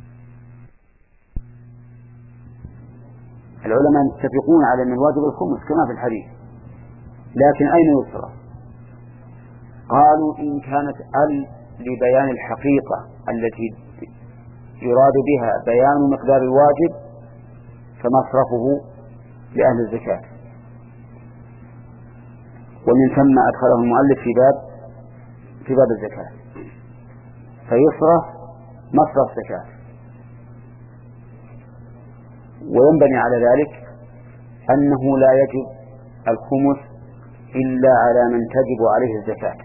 العلماء يتفقون على أن الواجب الخمس كما في الحديث، لكن أين يصرف؟ قالوا إن كانت ال لبيان الحقيقة التي يراد بها بيان مقدار الواجب فمصرفه لأهل الزكاة، ومن ثم أدخله المؤلف في باب في باب الزكاة، فيصرف مصرف زكاة. وينبني على ذلك أنه لا يجب الخمس إلا على من تجب عليه الزكاة،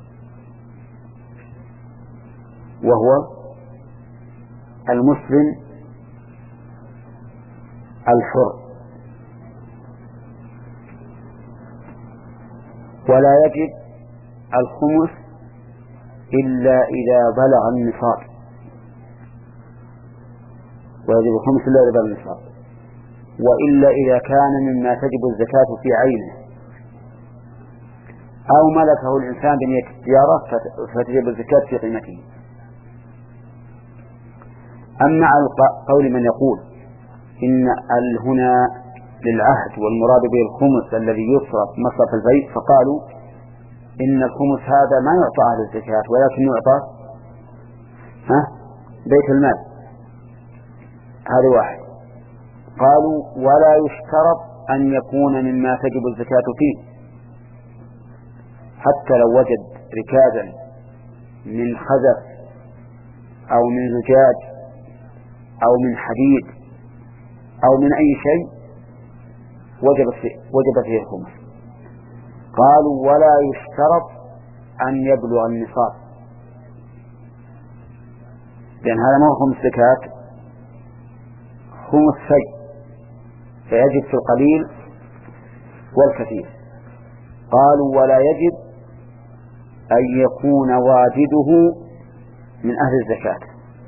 وهو المسلم الحر، ولا يجب الخمس إلا إذا بلغ النصاب، ويجب الخمس إلا إذا بلغ النصاب، وإلا إذا كان مما تجب الزكاة في عينه، أو ملكه الإنسان بنية التجارة فتجب الزكاة في قيمته. أما على قول من يقول إن هنا للعهد والمراد به الخمس الذي يصرف مصرف البيت، فقالوا إن الخمس هذا ما يعطى أهل الزكاة ولكن يعطى ها بيت المال. هذا واحد. قالوا ولا يشترط أن يكون مما تجب الزكاة فيه، حتى لو وجد ركازا من خزف أو من زجاج أو من حديد أو من أي شيء وجب فيه, وجب فيه الخمس. قالوا ولا يشترط أن يبلغ النصاب، لأن هذا ما هو خمس زكاة، خمس شيء، فيجب في القليل والكثير. قالوا ولا يجب أن يكون واجده من أهل الزكاة،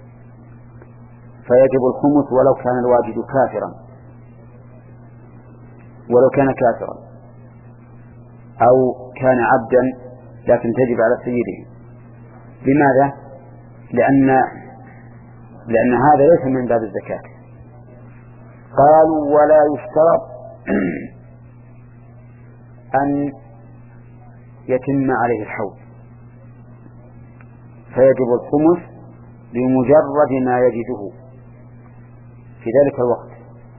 فيجب الخمس ولو كان الواجد كافرا، ولو كان كافرا أو كان عبدا لكن تجب على سيده. لماذا؟ لأن لأن هذا ليس من باب الزكاة. قالوا ولا يشترط أن يتم عليه الحول، فيجب الخمس بمجرد ما يجده في ذلك الوقت.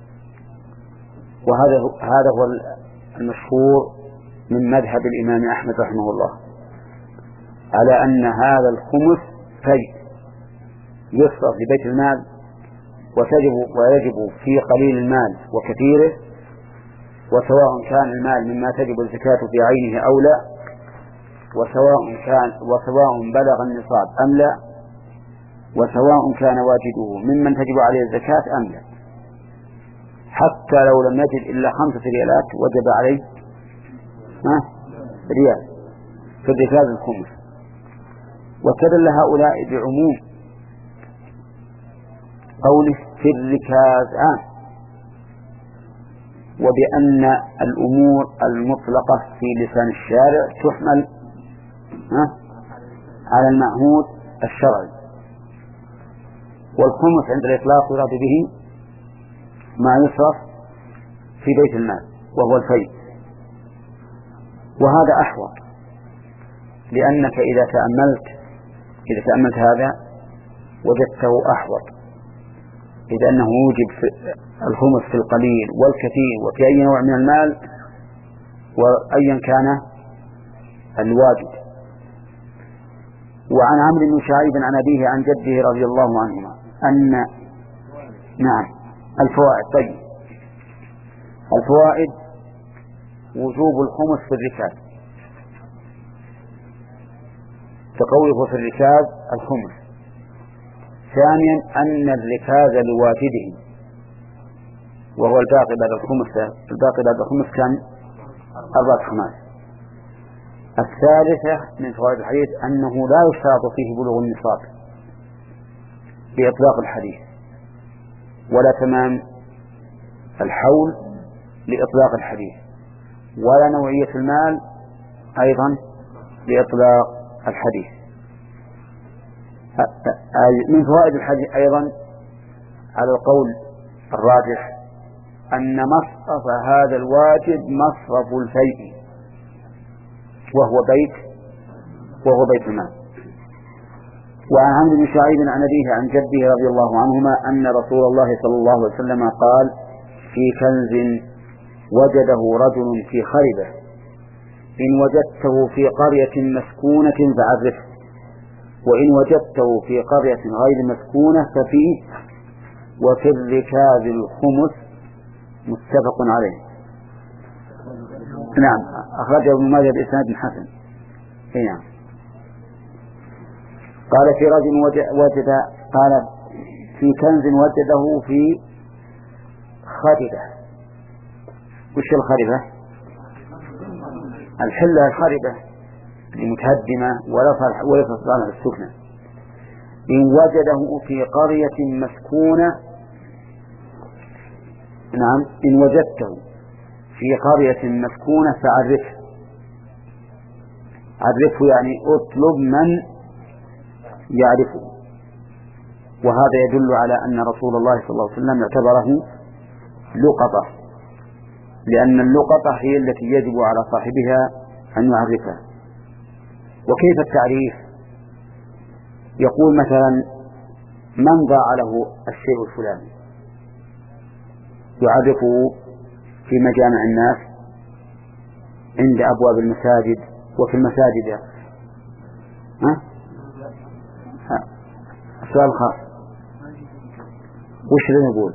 وهذا هذا هو المشهور من مذهب الإمام أحمد رحمه الله. على أن هذا الخمس فيء يصرف لبيت المال، وتجب ويجب في قليل المال وكثيره، وسواء كان المال مما تجب الزكاة في عينه أو لا، وسواء كان وسواء بلغ النصاب أم لا، وسواء كان واجده ممن تجب عليه الزكاة أم لا. حتى لو لم يجد إلا خمسة ريالات وجب عليه ريال في الركاز الخمس. واستدل هؤلاء بعموم قوله في الركاز آن، وبأن الأمور المطلقة في لسان الشارع تحمل على المعهود الشرعي. والخمس عند الإطلاق يراد به ما يصرف في بيت المال وهو الفيء. وهذا أحوط، لأنك إذا تأملت إذا تأملت هذا وجدته أحوط، إذ أنه يوجب الخمس في القليل والكثير وفي أي نوع من المال وأيا كان الواجب. وعن عمرو بن شعيب عن أبيه عن جده رضي الله عنهما أن نعم الفوائد. طيب الفوائد وجوب الخمس في الركاز، تقوله في الركاز الخمس. ثانيا أن الركاز لواجده وهو الباقي بعد الخمس، الباقي بعد الخمس كان أربعة خماس. الثالثة من فوائد الحديث أنه لا يشترط فيه بلوغ النصاب بإطلاق الحديث، ولا تمام الحول لإطلاق الحديث، ولا نوعية المال أيضا لإطلاق الحديث. من فوائد الحديث أيضا على القول الراجح أن مصرف هذا الواجب مصرف الفيء وهو بيت وهو بيت المال. وعن عمرو بن شعيب عن أبيه عن جده رضي الله عنهما أن رسول الله صلى الله عليه وسلم قال في كنز وجده رجل في خربة إن وجدته في قرية مسكونة فعرفه، وإن وجدته في قرية غير مسكونة ففيه، وفي الركاز الخمس. متفق عليه. نعم أخرجه ابن ماجه بإسناد حسن. نعم. قال في رجل وجد قال في كنز وجده في خربة. وش الخربة؟ الحلة الخربة المتهدمة ولا تصلح السكنة. إن وجده في قرية مسكونة، نعم إن وجدته في قرية مسكونة فعرفه. عرفه يعني اطلب من يعرفه. وهذا يدل على أن رسول الله صلى الله عليه وسلم اعتبره لقطة، لأن اللقطة هي التي يجب على صاحبها أن يعرفها. وكيف التعريف؟ يقول مثلا من ضاع له الشيء الفلاني يعرفه في مجامع الناس عند أبواب المساجد وفي المساجد. ها؟ ها. سؤال خاص. وش اللي نقول؟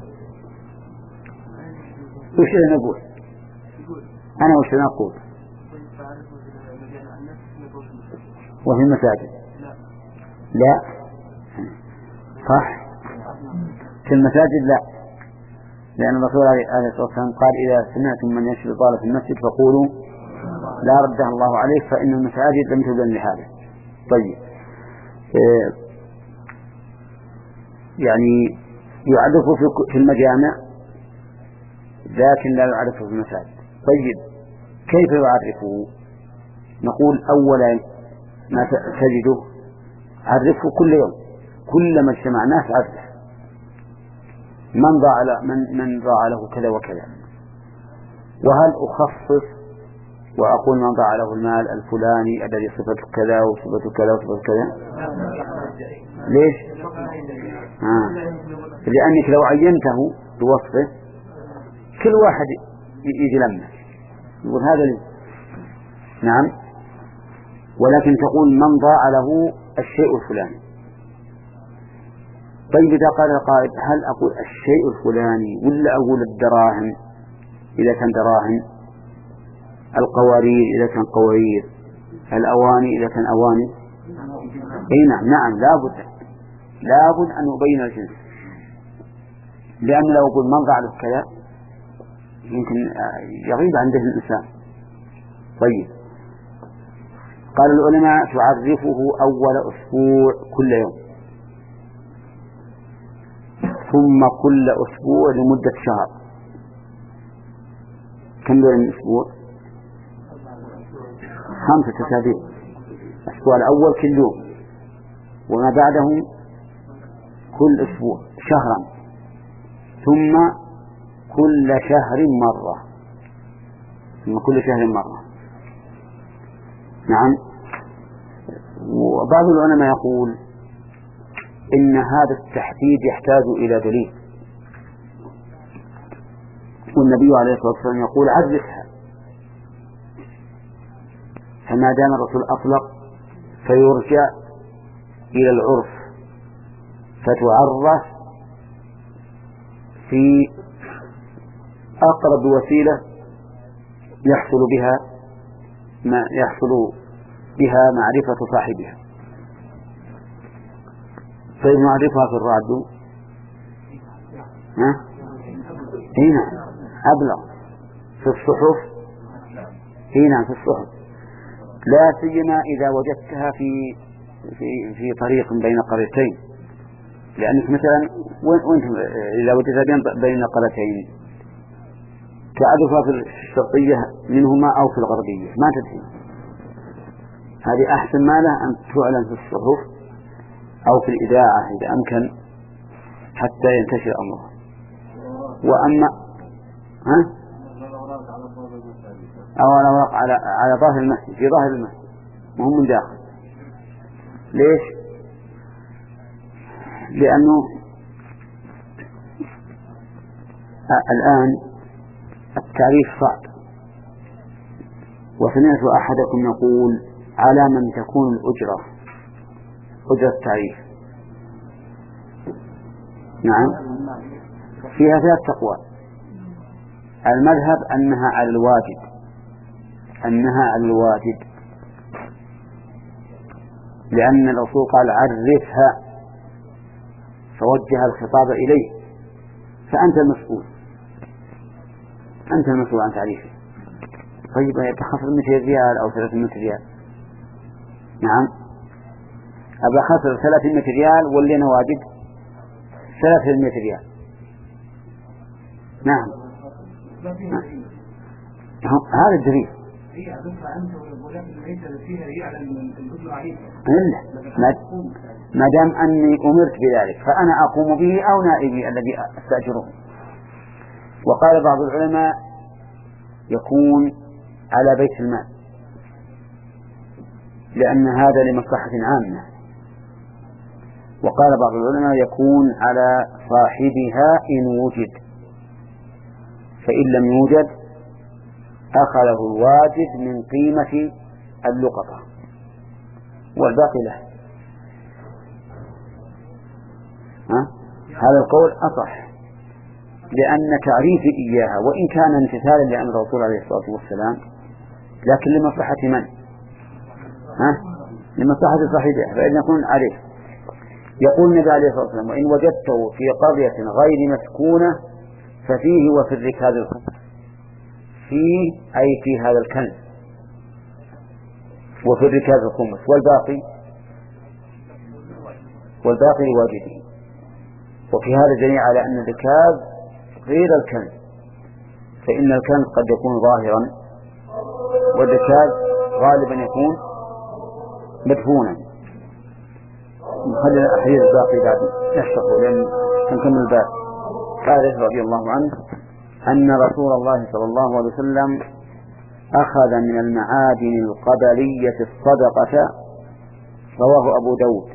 وش اللي نقول؟ أنا وش اللي نقول؟ وفي المساجد لا صح، في المساجد لا، لأن الرسول عليه الصلاة والسلام قال إذا سمعتم من يشرب ضالة في المسجد فقولوا لا ردها الله عليه فإن المساجد لم تبن لهذا. طيب إيه يعني يعرفه في المجامع لكن لا يعرفه في المساجد. طيب كيف يعرفه؟ نقول أولا ما تجده عرفه كل يوم، كلما اجتمع ناس عرفه من ضاع من من ضاع له كذا وكذا. وهل أخصص وأقول من ضاع له المال الفلاني الذي صفته كذا وصفته كذا وصفته كذا؟ ليش؟ آه. لأنك لو عينته بوصفه كل واحد يجي لمه يقول هذا لي. نعم ولكن تقول من ضاع له الشيء الفلاني. طيب إذا قال القائد هل أقول الشيء الفلاني ولا أقول الدراهم إذا كان دراهم، القوارير إذا كان قوارير، الأواني إذا كان أواني؟ أي نعم نعم لابد لابد أن يبين الجنس، لأن لو أقول من ضاع له كذا يمكن يغيب عن ذهن الإنسان. طيب قال العلماء تعرفه أول أسبوع كل يوم، ثم كل أسبوع لمدة شهر. كم يوم الأسبوع؟ خمسة أسابيع. الأسبوع الأول كل يوم، وما بعده كل أسبوع شهرا، ثم كل شهر مرة، ثم كل شهر مرة. نعم. وبعض العلماء يقول إن هذا التحديد يحتاج إلى دليل، والنبي عليه الصلاة والسلام يقول عرفها، فما دام الرسول أطلق فيرجع إلى العرف فتعرف في أقرب وسيلة يحصل بها ما يحصل بها معرفة صاحبها. طيب نعرفها في الرعد ها؟ هنا أبلغ في الصحف، هنا في الصحف، لا سيما إذا وجدتها في في في طريق بين قريتين، لأنك مثلا وأنت إذا وجدتها بين قريتين تعرفها في الشرقية منهما أو في الغربية ما تدري، هذه أحسن ما له أن تعلن في الصحف أو في الإذاعة إذا أمكن حتى ينتشر أمره. وأما ها أو الأوراق على على ظاهر المسجد، في ظاهر المسجد وهم من داخل. ليش؟ لأنه الآن التعريف صعب، وسمعت أحدكم يقول على من تكون الأجرة، أجرة التعريف. نعم فيها ثلاث أقوال. المذهب أنها على الواجب، أنها على الواجب، لأن الرسول قال عرفها فوجه الخطاب إليه، فأنت المسؤول، أنت المسؤول عن تعريفه. طيب يتخسر مئة ريال أو ثلاثمائة ريال، نعم أبا خسر ثلاثمائة ريال ولينا واجب ثلاثمائة ريال. نعم هذا الدليل. ما دام أني أمرت بذلك فأنا أقوم به أو نائبي الذي أستأجره. وقال بعض العلماء يكون على بيت المال، لأن هذا لمصلحة عامة. وقال بعض العلماء يكون على صاحبها إن وجد، فإن لم يوجد أخذه الواجب من قيمة اللقطة والباقي له. ها؟ هذا القول أصح، لأن تعريفي إياها وإن كان امتثالا لأمر الرسول عليه الصلاة والسلام لكن لمصلحة من؟ ها؟ لمصلحة صاحبه، فإن يكون عليه. يقول النبي عليه الصلاة والسلام وإن وجدته في قرية غير مسكونة ففيه وفي الركاز الخمس، فيه أي في هذا الكنز، وفي الركاز الخمس، والباقي والباقي لواجبه. وفي هذا دليل على أن الركاز غير الكنز، فإن الكنز قد يكون ظاهرا والركاز غالبا يكون مدفونا. نخلي الأحاديث الباقي بعد نشرحه لأن نكمل الباب. قال رضي الله عنه أن رسول الله صلى الله عليه وسلم أخذ من المعادن القبلية الصدقة، رواه أبو داود.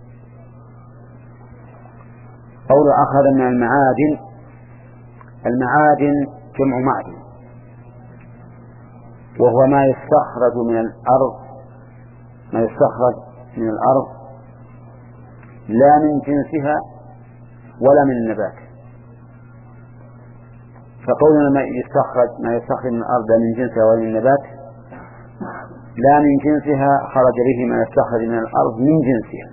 قول أخذ من المعادن، المعادن جمع معدن، وهو ما يستخرج من الأرض ما يستخرج من الأرض لا من جنسها ولا من النبات. فقولنا ما يستخرج ما يستخرج من الأرض لا من جنسها ولا من النبات، لا من جنسها خرج به ما يستخرج من الأرض من جنسها،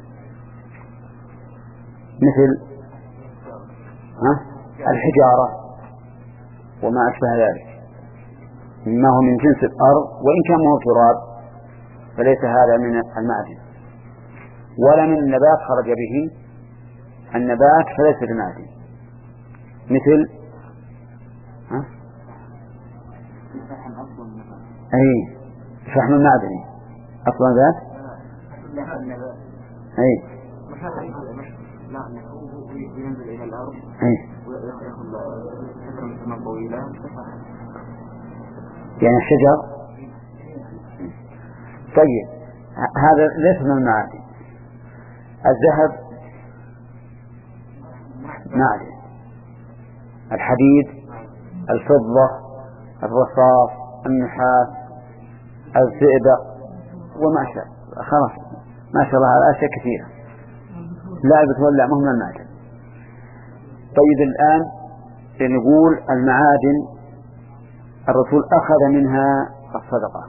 مثل ها؟ الحجارة وما أشبه ذلك مما هو من جنس الأرض، وإن كان هو تراب فليس هذا من المعدن. ولا من النبات خرج به النبات فليس بمعدن، مثل ها؟ أي فحم المعدني أصلا ذات أي ينزل إلى الأرض ويأخذ فترة من طويلة. يعني الشجر. طيب هذا ليس من المعادن. الذهب معدن، الحديد، الفضة، الرصاص، النحاس، الزئبق وما شابه، خلاص ما شاء الله على أشياء كثيرة لا بتولع مهم المعدن. طيب الآن نقول المعادن الرسول أخذ منها الصدقة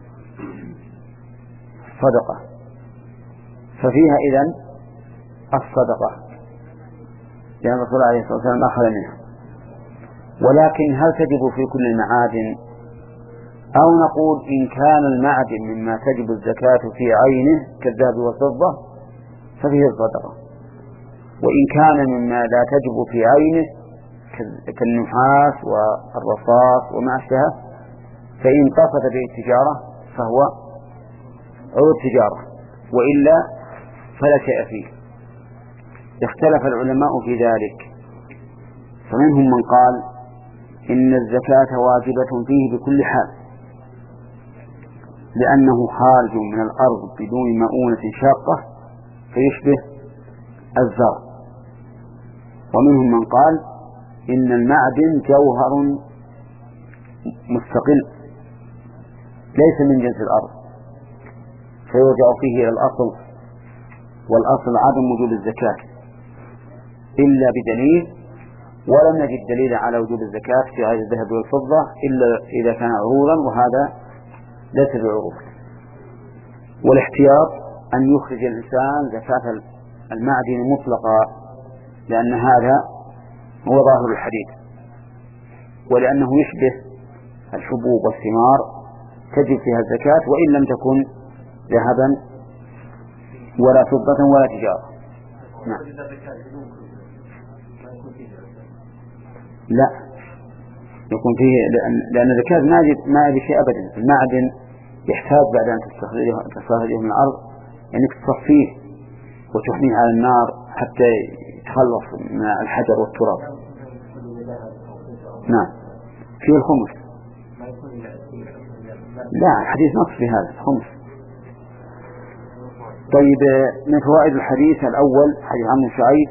صدقة ففيها إذن الصدقة لأن الرسول عليه الصلاة والسلام أخذ منها. ولكن هل تجب في كل المعادن، أو نقول إن كان المعدن مما تجب الزكاة في عينه كالذهب والفضة ففيه الصدقة، وإن كان مما لا تجب في عينه كالنحاس والرصاص وما أشبهه فإن قصد به التجارة فهو عروض تجارة، وإلا فلا شيء فيه. اختلف العلماء في ذلك، فمنهم من قال إن الزكاة واجبة فيه بكل حال لأنه خارج من الأرض بدون مؤونة شاقة فيشبه الزرع. ومنهم من قال إن المعدن جوهر مستقل ليس من جنس الأرض فيرجع فيه إلى الأصل، والأصل عدم وجوب الزكاة إلا بدليل، ولم نجد دليلا على وجوب الزكاة في هذا الذهب والفضة إلا إذا كان عروضا، وهذا ليس بعروض. والاحتياط أن يخرج الإنسان زكاة المعدن مطلقا لأن هذا هو ظاهر الحديث، ولأنه يشبه الحبوب والثمار تجب فيها الزكاة وإن لم تكن ذهبا ولا فضة ولا تجارة. نعم. لا يكون فيه لأن الزكاة ما يجب شيء أبدا. المعدن يحتاج بعد أن تستخرجه من الأرض أنك تصفيه وتحميه على النار حتى يتخلص من الحجر والتراب. نعم فيه الخمس. لا الحديث نص في هذا الخمس. طيب من فوائد الحديث الأول حديث عن شعيب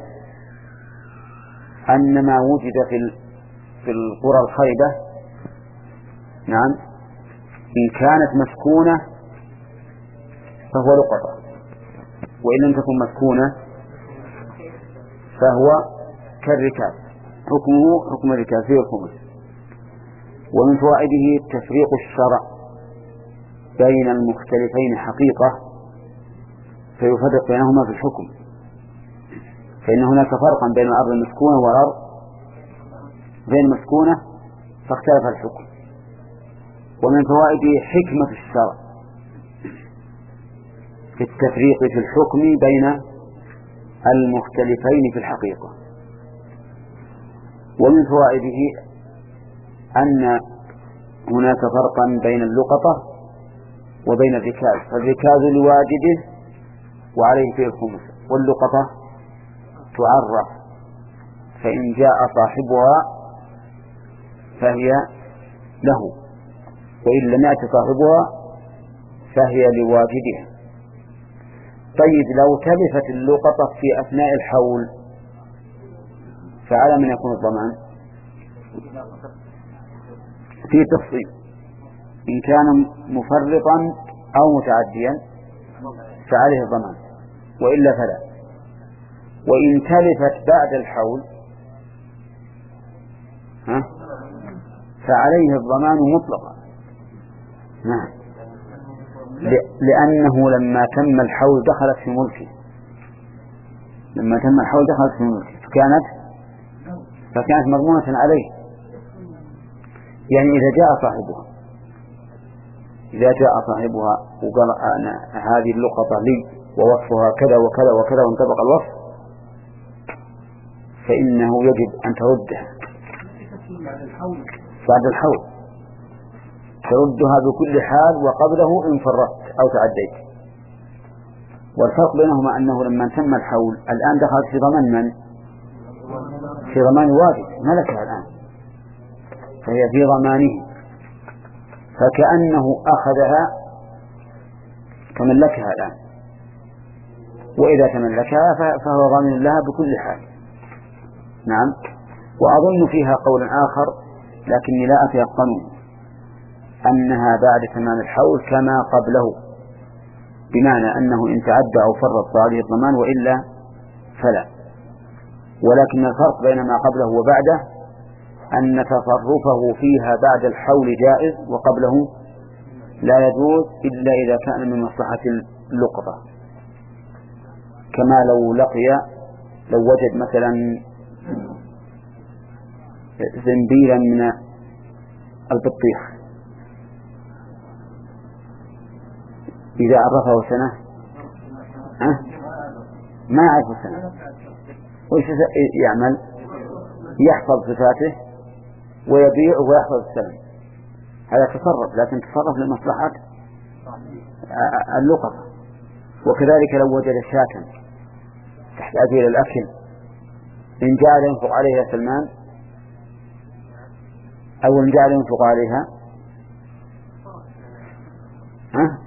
أن ما وجد في في القرى الخيبة نعم إن كانت مسكونة فهو لقطة، وإن لم تكن مسكونة فهو كالركاز، حكمه حكم الركاز فيه الخمس. ومن فوائده تفريق الشرع بين المختلفين حقيقة فيفرق بينهما في الحكم، فإن هناك فرقا بين الأرض المسكونة والأرض غير مسكونة فاختلف الحكم. ومن فوائده حكمة الشرع في التفريق في الحكم بين المختلفين في الحقيقة. ومن فوائده أن هناك فرقا بين اللقطة وبين الركاز، فالركاز لواجده وعليه فيه الخمس، واللقطة تعرف فإن جاء صاحبها فهي له، وإن لم يأت صاحبها فهي لواجدها. طيب لو تلفت اللقطة في أثناء الحول فعلى من يكون الضمان؟ في تفصيل إن كان مفرطا أو متعديا فعليه الضمان، وإلا فلا. وإن تلفت بعد الحول ها فعليه الضمان مطلقا. نعم، لأنه لما تم الحول دخلت في ملكه، لما تم الحول دخلت في ملكه فكانت فكانت مضمونة عليه. يعني إذا جاء صاحبها إذا جاء صاحبها وقال أنا هذه اللقطة لي ووصفها كذا وكذا وكذا وانطبق الوصف، فإنه يجب أن تردها بعد الحول، تردها بكل حال وقبله إن فرطت أو تعديت. والفرق بينهما أنه لما تم الحول الآن دخلت في ضمان من؟ في ضمان واجب ملكها الآن، فهي في ضمانه، فكأنه أخذها تملكها الآن، وإذا تملكها فهو ضامن لها بكل حال. نعم. وأظن فيها قول آخر لكني لا أتيقنه، أنها بعد تمام الحول كما قبله، بمعنى أنه إن تعدى أو فرط فعليه الضمان وإلا فلا. ولكن الفرق بين ما قبله وبعده أن تصرفه فيها بعد الحول جائز وقبله لا يجوز إلا إذا كان من مصلحة اللقطة، كما لو لقي لو وجد مثلا زنبيلا من البطيخ إذا عرفه سنة أه؟ ما عرفه سنة وش يعمل؟ يحفظ صفاته ويبيع ويحفظ الثمن، هذا تصرف، لكن تصرف لمصلحة اللقطة. وكذلك لو وجد شاة تحتاج إلى الأكل، إن جعل ينفق عليها سلمان أو إن جعل ينفق عليها ها؟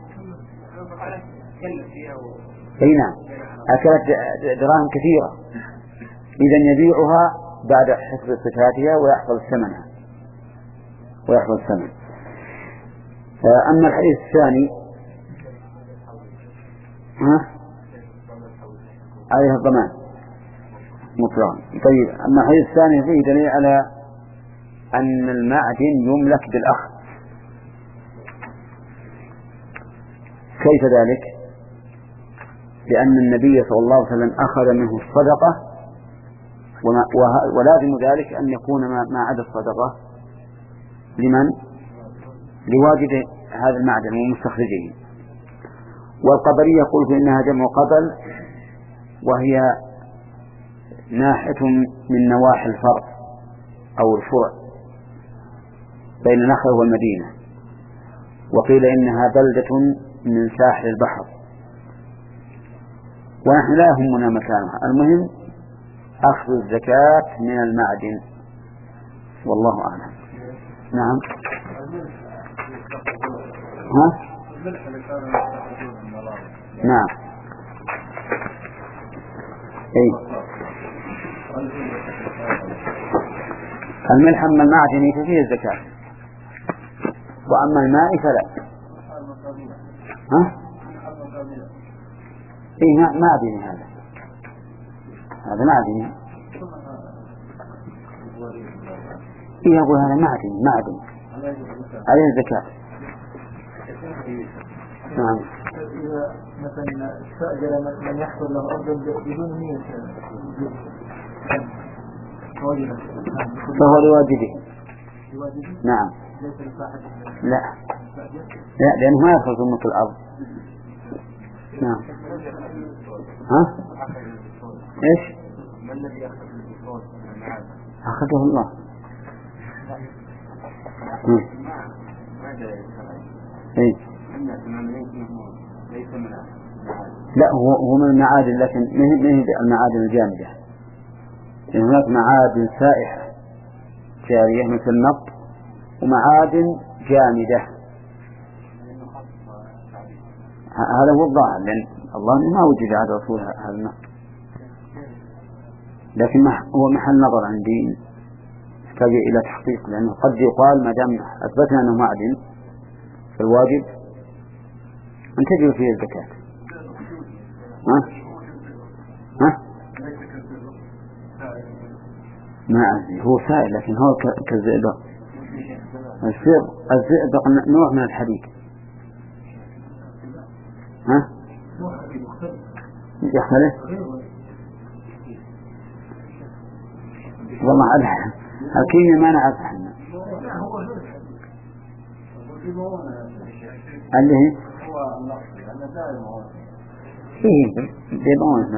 أي نعم، أكلت دراهم كثيرة، إذن يبيعها بعد حفظ صفاتها ويحفظ ثمنها ويحفظ الثمن. أما الحديث الثاني ها عليه الضمان مطلقا. طيب، أما الحديث الثاني فيه دليل على أن المعدن يملك بالأخذ. كيف ذلك؟ لأن النبي صلى الله عليه وسلم أخذ منه الصدقة، ولازم ذلك أن يكون ما عدا الصدقة لمن؟ لواجد هذا المعدن ومستخرجه. والقبلية يقول إنها جمع قبل، وهي ناحية من نواحي الفرع أو الفرع بين نخل والمدينة. وقيل إنها بلدة من ساحل البحر، ونحن لا يهمنا مكانها، المهم أخذ الزكاة من المعدن، والله أعلم. نعم. ها؟ نعم. أي الملح من المعدن فيه الزكاة، وأما الماء فلا. ها؟ إيه معدن، هذا هذا معدن. إيه أقول هذا معدن معدن عليه الزكاة. نعم. مثلا استأجر من يحصل له أرضا بدون نية فهو لواجبه. نعم. لا لا لأنه ما يدخل في ملك الأرض. نعم. ها؟ إيش؟ ما الذي أخذ البطول من المعاد؟ أخذه الله. إيه؟ لا، هو هو من المعادن، لكن ما هي المعادن الجامدة. يعني هناك معادن سائحة جارية مثل النفط، ومعادن جامدة. هذا هو الظاهر، لأن الله ما وجد على رسول هذا النفط، لكن هو محل نظر عندي، يحتاج إلى تحقيق، لأنه قد يقال ما دام أثبتنا أنه معدن فالواجب أن تجب فيه الزكاة. ها؟ ها؟ ما أدري، هو سائل لكن هو كالزئبق. الزئبق نوع من الحديد. ها؟ يختلف؟ والله أدري الكيمياء ما نعرف عنها. اللي هي إيه زيبون.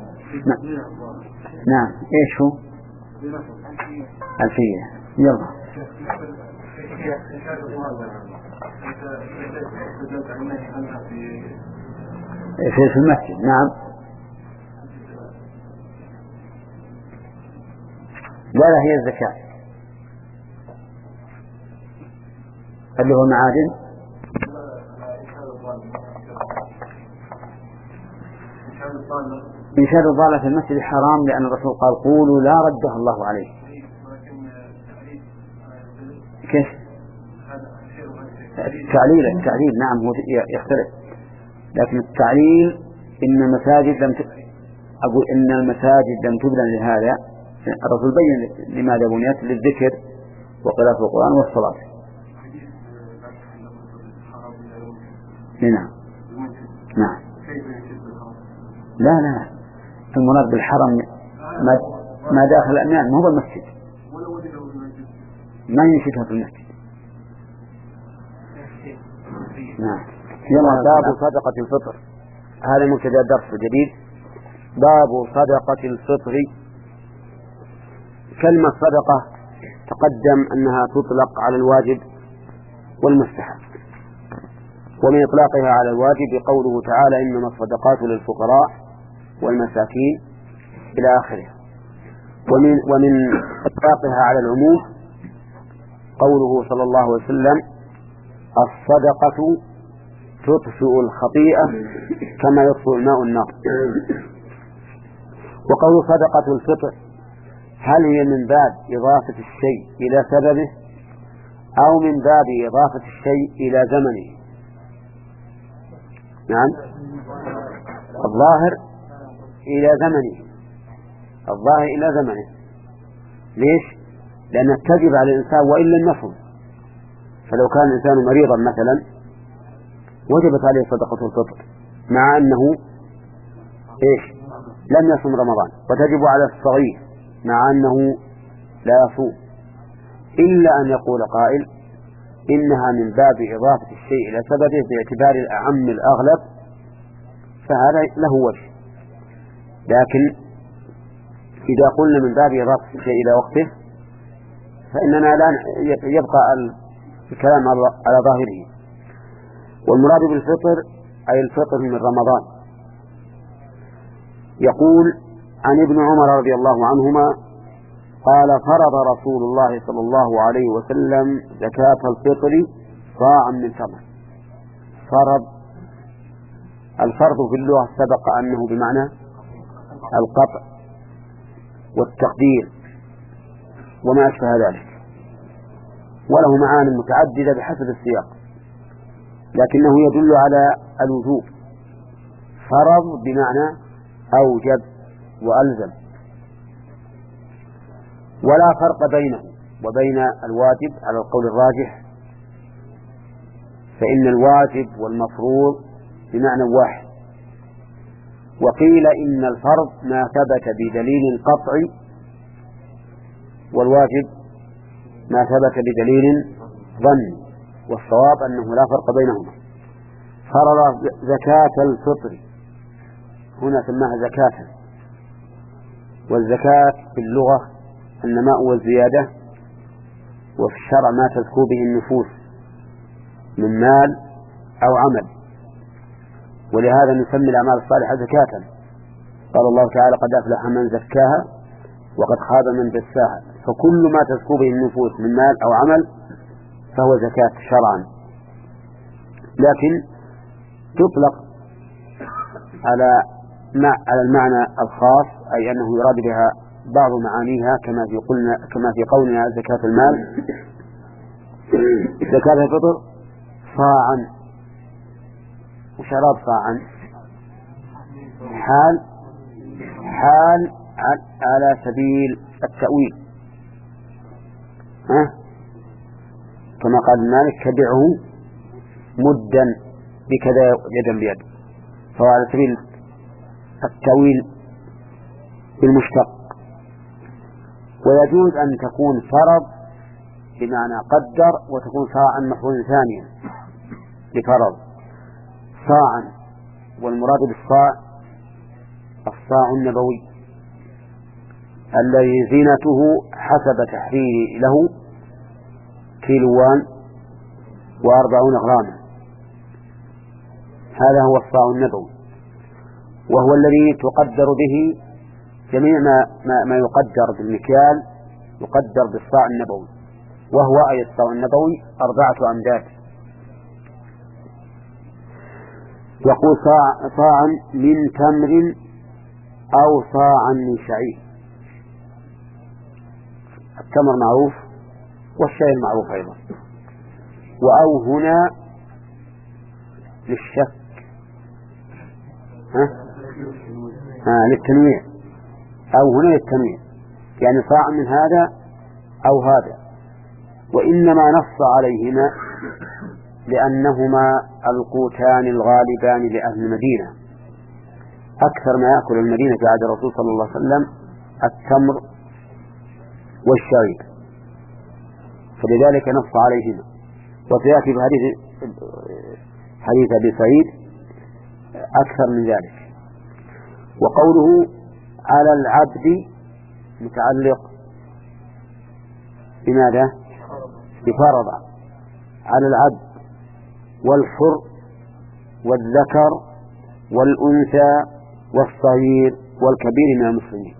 نعم. إيش هو؟ ألفية. يلا. في المسجد. نعم. لا لا هي الزكاة اللي هو معادن. إنشاد الضالة في المسجد حرام لأن الرسول قال قولوا لا ردها الله عليه. كيف؟ التعليل التعليل نعم هو يختلف، لكن التعليل إن المساجد لم ت... أقول إن المساجد لم تبنى لهذا. الرسول بين لماذا بنيت للذكر وقراءة القرآن والصلاة. نعم نعم. لا لا المراد بالحرم ما, ما داخل الأميان مو بالمسجد، ما ينشدها في المسجد. نعم. يلا باب صدقة الفطر. هذا مبتدأ الدرس الجديد. باب صدقة الفطر. كلمة صدقة تقدم أنها تطلق على الواجب والمستحب، ومن إطلاقها على الواجب قوله تعالى إنما الصدقات للفقراء والمساكين إلى آخره. ومن, ومن إطلاقها على العموم قوله صلى الله عليه وسلم الصدقة تطفئ الخطيئة كما يطفئ الماء النار. وقول صدقة الفطر هل هي من باب إضافة الشيء إلى سببه أو من باب إضافة الشيء إلى زمنه؟ نعم الظاهر إلى زمنه، الظاهر إلى زمنه. ليش؟ لأنه تجب على الإنسان وإن لم يصم. فلو كان الإنسان مريضا مثلا وجبت عليه صدقة الفطر مع أنه إيش لم يصم رمضان، وتجب على الصغير مع أنه لا يصوم، إلا أن يقول قائل إنها من باب إضافة الشيء إلى سببه باعتبار الأعم الأغلب، فهذا له وجه. لكن إذا قلنا من باب إضافة الشيء إلى وقته فإننا لا يبقى الكلام على ظاهره. والمراد بالفطر أي الفطر من رمضان. يقول عن ابن عمر رضي الله عنهما قال فرض رسول الله صلى الله عليه وسلم زكاة الفطر صاعا من تمر. فرض، الفرض في اللغة سبق أنه بمعنى القطع والتقدير وما أشبه ذلك، وله معاني متعددة بحسب السياق، لكنه يدل على الوجوب. فرض بمعنى أوجب وألزم، ولا فرق بينه وبين الواجب على القول الراجح، فإن الواجب والمفروض بمعنى واحد. وقيل إن الفرض ما ثبت بدليل قطعي، والواجب ما ثبت بدليل ظني، والصواب أنه لا فرق بينهما. فرض زكاة الفطر، هنا سماها زكاة. والزكاة في اللغة النماء والزيادة، وفي الشرع ما تزكو به النفوس من مال أو عمل، ولهذا نسمي الأعمال الصالحة زكاة. قال الله تعالى قد أفلح من زكاها وقد خاب من دساها. فكل ما تزكو به النفوس من مال أو عمل فهو زكاة شرعا، لكن تطلق على على المعنى الخاص، أي أنه يراد بها بعض معانيها كما في قلنا كما في قولنا زكاة المال. زكاة الفطر صاعا، وشراب صاعا حال حال على سبيل التأويل، ها؟ كما قال مالك كبعه مدا بكذا يدا بيد، فهو على سبيل التأويل بالمشتق. ويجوز أن تكون فرض بمعنى قدر وتكون صاعا مفعولا ثانيا لفرض صاعا، والمراد بالصاع الصاع النبوي الذي زينته حسب تحرير له كيلوان وأربعون غراما، هذا هو الصاع النبوي، وهو الذي تقدر به جميع ما, ما, ما يقدر بالمكيال يقدر بالصاع النبوي، وهو أي الصاع النبوي أربعة أمداد. يقول صاع صاعا من تمر أو صاعا من شعير. التمر معروف والشعير معروف أيضا، وأو هنا للشك، ها؟ آه للتنويع، أو هنا للتنويع، يعني صاع من هذا أو هذا، وإنما نص عليهما لأنهما القوتان الغالبان لأهل المدينة، أكثر ما يأكل المدينة في عهد الرسول صلى الله عليه وسلم التمر والشعير، فلذلك نص عليهما. وسيأتي في حديث حديث أبي سعيد أكثر من ذلك. وقوله على العبد متعلق بماذا؟ بفرض، على العبد والحر والذكر والأنثى والصغير والكبير من المسلمين.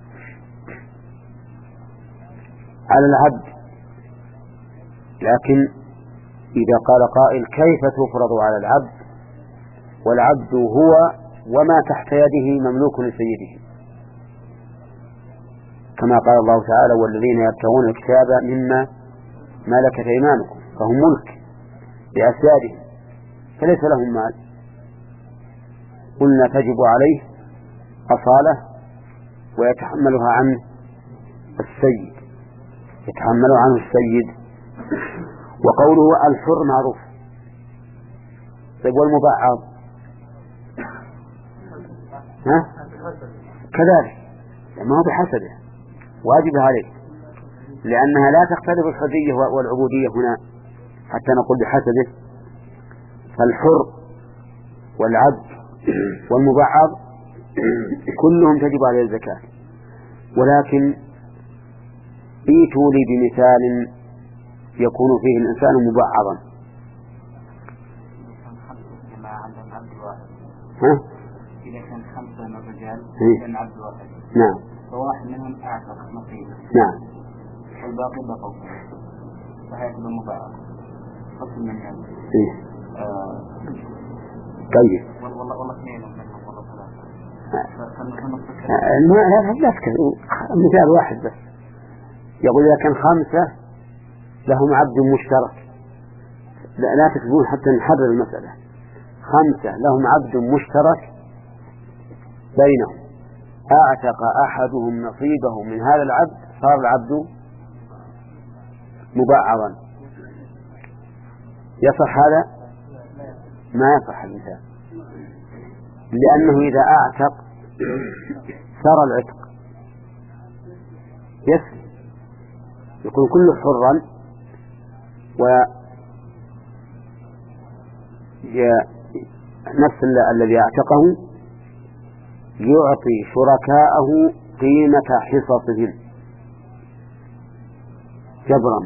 على العبد، لكن إذا قال قائل كيف تفرض على العبد والعبد هو وما تحت يده مملوك لسيده، كما قال الله تعالى والذين يبتغون الكتاب مما ملكت أيمانكم فهم ملك لأسيادهم فليس لهم مال، قلنا تجب عليه أصالة ويتحملها عنه السيد، يتحمل عنه السيد. وقوله الحر معروف. طيب والمبعض؟ ها؟ كذلك ما هو بحسبه، واجب عليه، لأنها لا تختلف الحرية والعبودية هنا حتى نقول بحسبه. فالحر والعبد والمبعض كلهم تجب عليه الزكاة، ولكن ائتوا لي بمثال يكون فيه الإنسان مبعضا. ها؟ إذا كان خمسة من الرجال كان عبد واحد. نعم. فواحد منهم أعتق نصيبه. نعم. والباقي بقوا. فهيكون مبعض. قسم من هذا. إيه. آه. طيب. والله والله اثنين منهم والله ثلاثة. لا لا تذكر مثال واحد بس. يقول إذا كان خمسة لهم عبد مشترك، لا, لا تكتبون حتى نحرر المسألة. خمسة لهم عبد مشترك بينهم، أعتق أحدهم نصيبه من هذا العبد صار العبد مبعضا، يصح هذا؟ ما يصح المثال، لأنه إذا أعتق صار العتق يسري، يكون كله حرا، ونفس الذي اعتقه يعطي شركاءه قيمة حصصهم جبرا.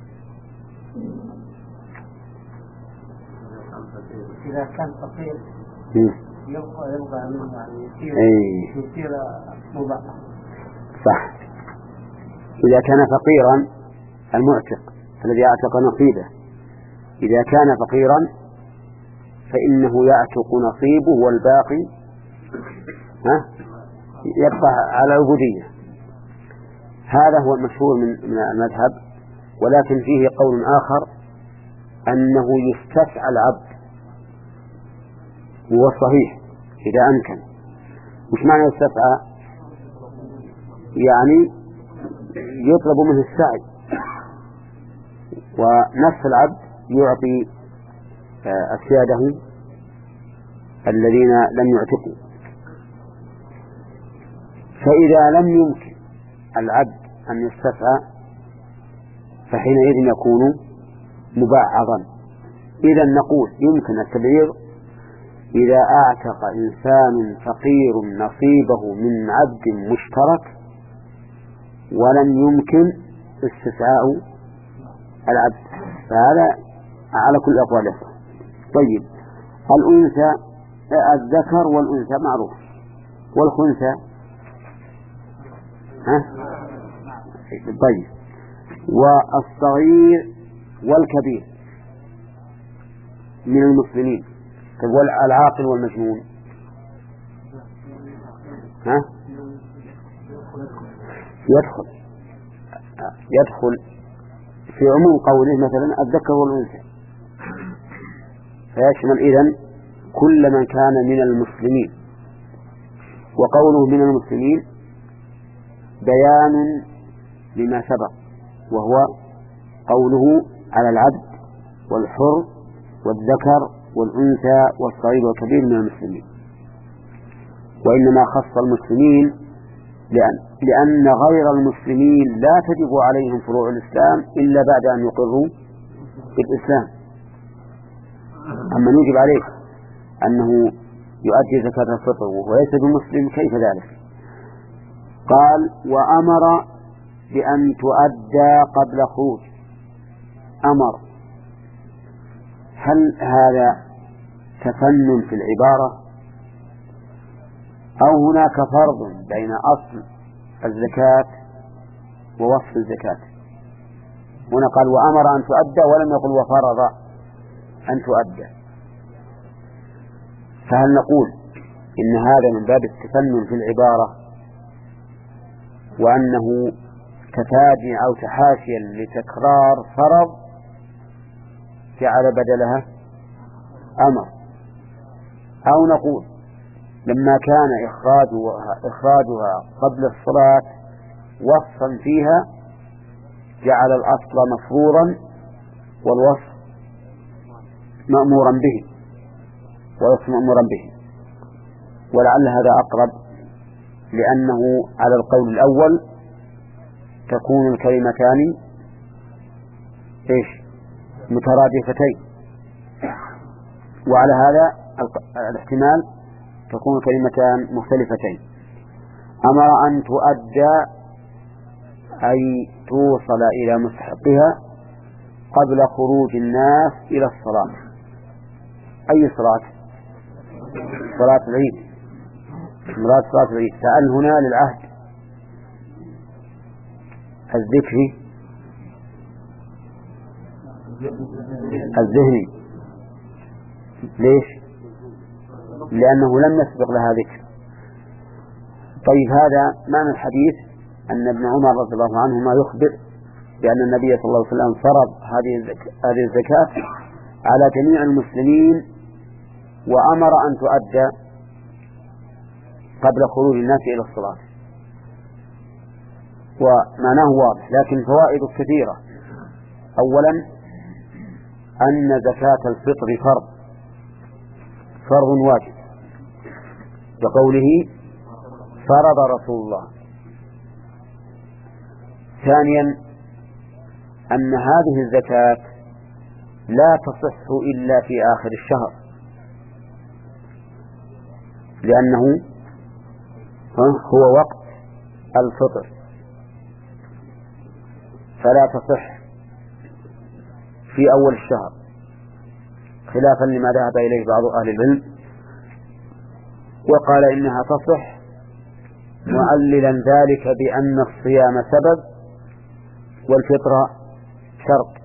إذا كان فقير يبقى يبقى منه يعني يصير يصير مبعض. صح. إذا كان فقيرا المعتق الذي اعتق نصيبه إذا كان فقيرا فإنه يعتق نصيبه والباقي ها يبقى على العبودية. هذا هو المشهور من المذهب، ولكن فيه قول آخر أنه يستسعى العبد، وهو صحيح إذا أمكن، وش معنى يستسعى؟ يعني يطلب منه السعي، ونفس العبد يعطي أسياده الذين لم يعتقوا. فإذا لم يمكن العبد أن يستسعى فحينئذ يكون مبعضا. إذا نقول يمكن التبعيض إذا أعتق إنسان فقير نصيبه من عبد مشترك ولم يمكن استسعاء العبد، فهذا على كل أقواله. طيب، الأنثى الذكر والأنثى معروف، والخنثى ها؟ طيب، والصغير والكبير من المسلمين، والعاقل والمجنون ها؟ يدخل يدخل في عموم قوله مثلا الذكر والأنثى، فيشمل إذن كل من كان من المسلمين. وقوله من المسلمين بيان لما سبق، وهو قوله على العبد والحر والذكر والأنثى والصغير والكبير من المسلمين، وإنما خص المسلمين لأن, لأن غير المسلمين لا تجب عليهم فروع الإسلام إلا بعد أن يقروا بالإسلام. أما يجب عليه أنه يؤدي زكاة الفطر وهو ليس بمسلم كيف ذلك؟ قال وأمر بأن تؤدى قبل خروج. أمر، هل هذا تفنن في العبارة أو هناك فرق بين أصل الزكاة ووصف الزكاة؟ هنا قال وأمر أن تؤدى ولم يقل وفرض أن تؤدى، فهل نقول إن هذا من باب التفنن في العبارة وأنه تفادي أو تحاشيا لتكرار فرض جعل بدلها أمر، أو نقول لما كان إخراجها, إخراجها قبل الصلاة وصفا فيها جعل الأصل مفروضا والوصف مأمورا به والوصف مأمورا به. ولعل هذا أقرب، لأنه على القول الأول تكون الكلمتان إيش مترادفتين، وعلى هذا الاحتمال تكون كلمتان مختلفتين. أمر أن تؤدى أي توصل إلى مستحقها قبل خروج الناس إلى الصلاة. أي صلاة؟ صلاة العيد، مراد صلاة العيد. سأل هنا للعهد الذكري الذهني. ليش؟ لأنه لم يسبق لها ذكر. طيب، هذا معنى الحديث أن ابن عمر رضي الله عنهما يخبر بأن النبي صلى الله عليه وسلم فرض هذه الزكاة على جميع المسلمين وأمر أن تؤدى قبل خروج الناس إلى الصلاة، ومعناه واضح، لكن فوائد كثيرة. أولا أن زكاة الفطر فرض فرض واجب بقوله فرض رسول الله. ثانيا أن هذه الزكاة لا تصح إلا في آخر الشهر، لأنه هو وقت الفطر، فلا تصح في أول الشهر، خلافا لما ذهب إليه بعض أهل العلم وقال إنها تصح، معللا ذلك بأن الصيام سبب والفطر شرط،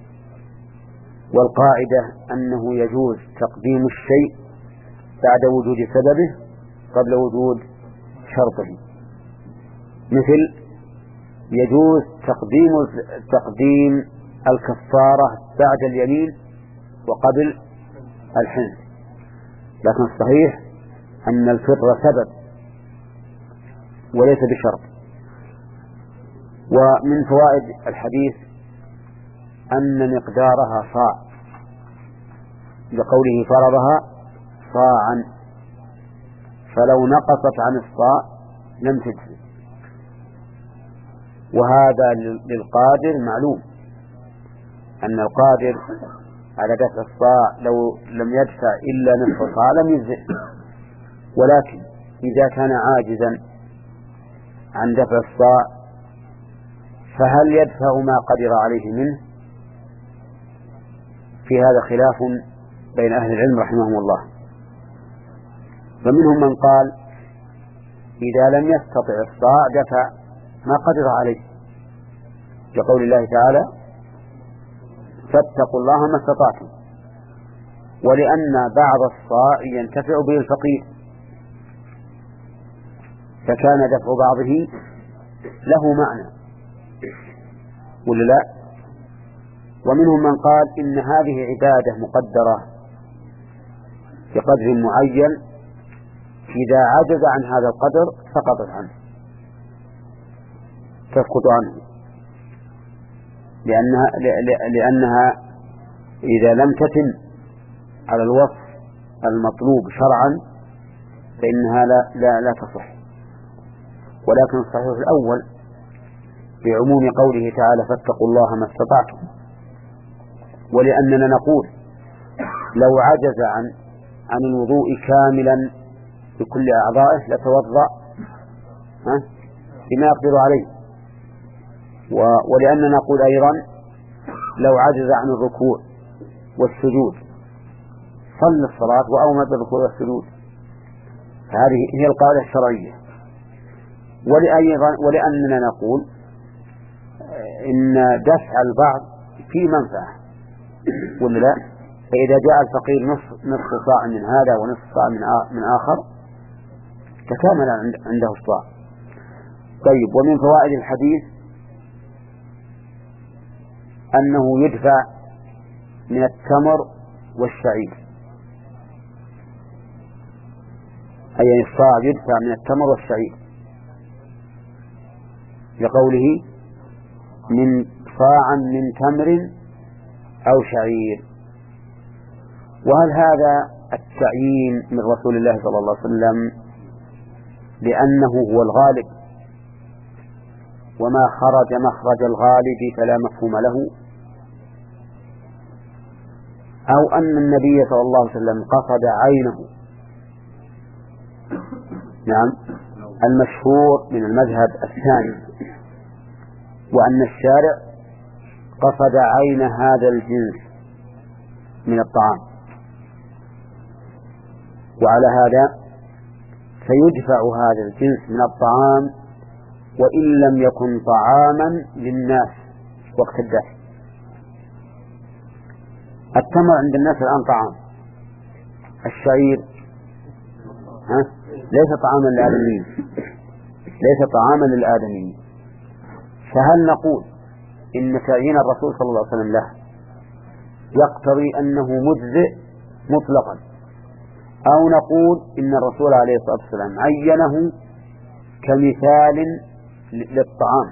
والقاعدة أنه يجوز تقديم الشيء بعد وجود سببه قبل وجود شرطه. مثل يجوز تقديم تقديم الكفارة بعد اليمين وقبل الحنث، لكن الصحيح أن الفطر سبب وليس بشرط. ومن فوائد الحديث أن مقدارها صاع، لقوله فرضها صاعا، فلو نقصت عن الصاع لم تجزي. وهذا للقادر معلوم، أن القادر على دفع الصاع لو لم يدفع إلا نصف صاع لم يجزئ. ولكن إذا كان عاجزا عن دفع الصاع فهل يدفع ما قدر عليه منه؟ في هذا خلاف بين أهل العلم رحمهم الله. فمنهم من قال إذا لم يستطع الصاع دفع ما قدر عليه، كقول الله تعالى فاتقوا الله ما استطعتم، ولأن بعض الصاع ينتفع به الفقير فكان دفع بعضه له معنى ولا لا؟ ومنهم من قال إن هذه عبادة مقدرة بقدر معين، إذا عجز عن هذا القدر سقطت عنه تسقط عنه، لأنها, لأنها إذا لم تتم على الوصف المطلوب شرعا فإنها لا, لا, لا تصح. ولكن الصحيح الأول بعموم قوله تعالى فاتقوا الله ما استطعتم، ولأننا نقول لو عجز عن عن الوضوء كاملا بكل أعضائه لتوضأ بما يقدر عليه. ولأننا نقول أيضا لو عجز عن الركوع والسجود صلى الصلاة وأومد بالركوع والسجود. هذه هي القاعدة الشرعية. ولأننا نقول إن دفع البعض في منفعة ولا لا؟ فإذا جاء الفقير نصف نصف صاع من هذا ونصف صاع من آخر تكامل عنده الصاع. طيب، ومن فوائد الحديث أنه يدفع من التمر والشعير، أي الصاع يدفع من التمر والشعير، لقوله من صاعا من تمر أو شعير. وهل هذا التعيين من رسول الله صلى الله عليه وسلم لأنه هو الغالب وما خرج مخرج الغالب فلا مفهوم له، أو أن النبي صلى الله عليه وسلم قصد عينه؟ نعم، المشهور من المذهب الثاني، وأن الشارع قصد عين هذا الجنس من الطعام، وعلى هذا فيدفع هذا الجنس من الطعام وإن لم يكن طعاما للناس وقت الدفع. التمر عند الناس الآن طعام، الشعير ها ليس طعاما للآدميين، ليس طعاما للآدميين. فهل نقول إن تعيين الرسول صلى الله عليه وسلم له يقتضي أنه مجزئ مطلقا، أو نقول إن الرسول عليه الصلاة والسلام عينه كمثال للطعام،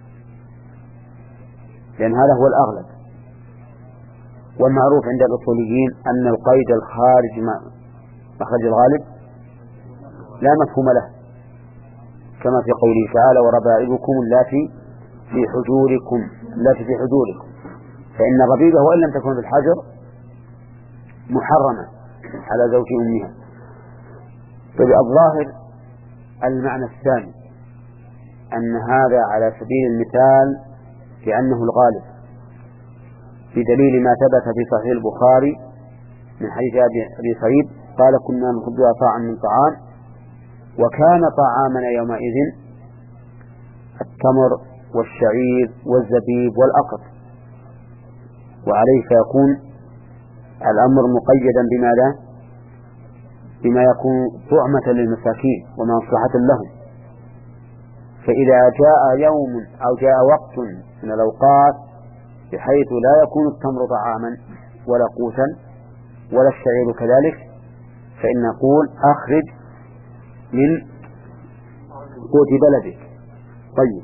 لأن هذا هو الأغلب. والمعروف عند الأصوليين أن القيد الخارج مخرج الغالب لا مفهوم له، كما في قوله تعالى وربائبكم اللاتي في حجوركم التي في حجوركم، فإن الربيبة وإن لم تكن في الحجر محرمة على زوج أمها. فالظاهر المعنى الثاني أن هذا على سبيل المثال لأنه الغالب، بدليل ما ثبت في صحيح البخاري من حديث أبي سعيد قال كنا نخبز صاعا من طعام وكان طعامنا يومئذ التمر والشعير والزبيب والأقط، وعليه فيكون الأمر مقيدا بماذا؟ بما يكون طعمة للمساكين ومصلحة لهم. فإذا جاء يوم أو جاء وقت من الأوقات بحيث لا يكون التمر طعاما ولا قوتا ولا الشعير كذلك، فإن نقول أخرج من قوت بلدك. طيب،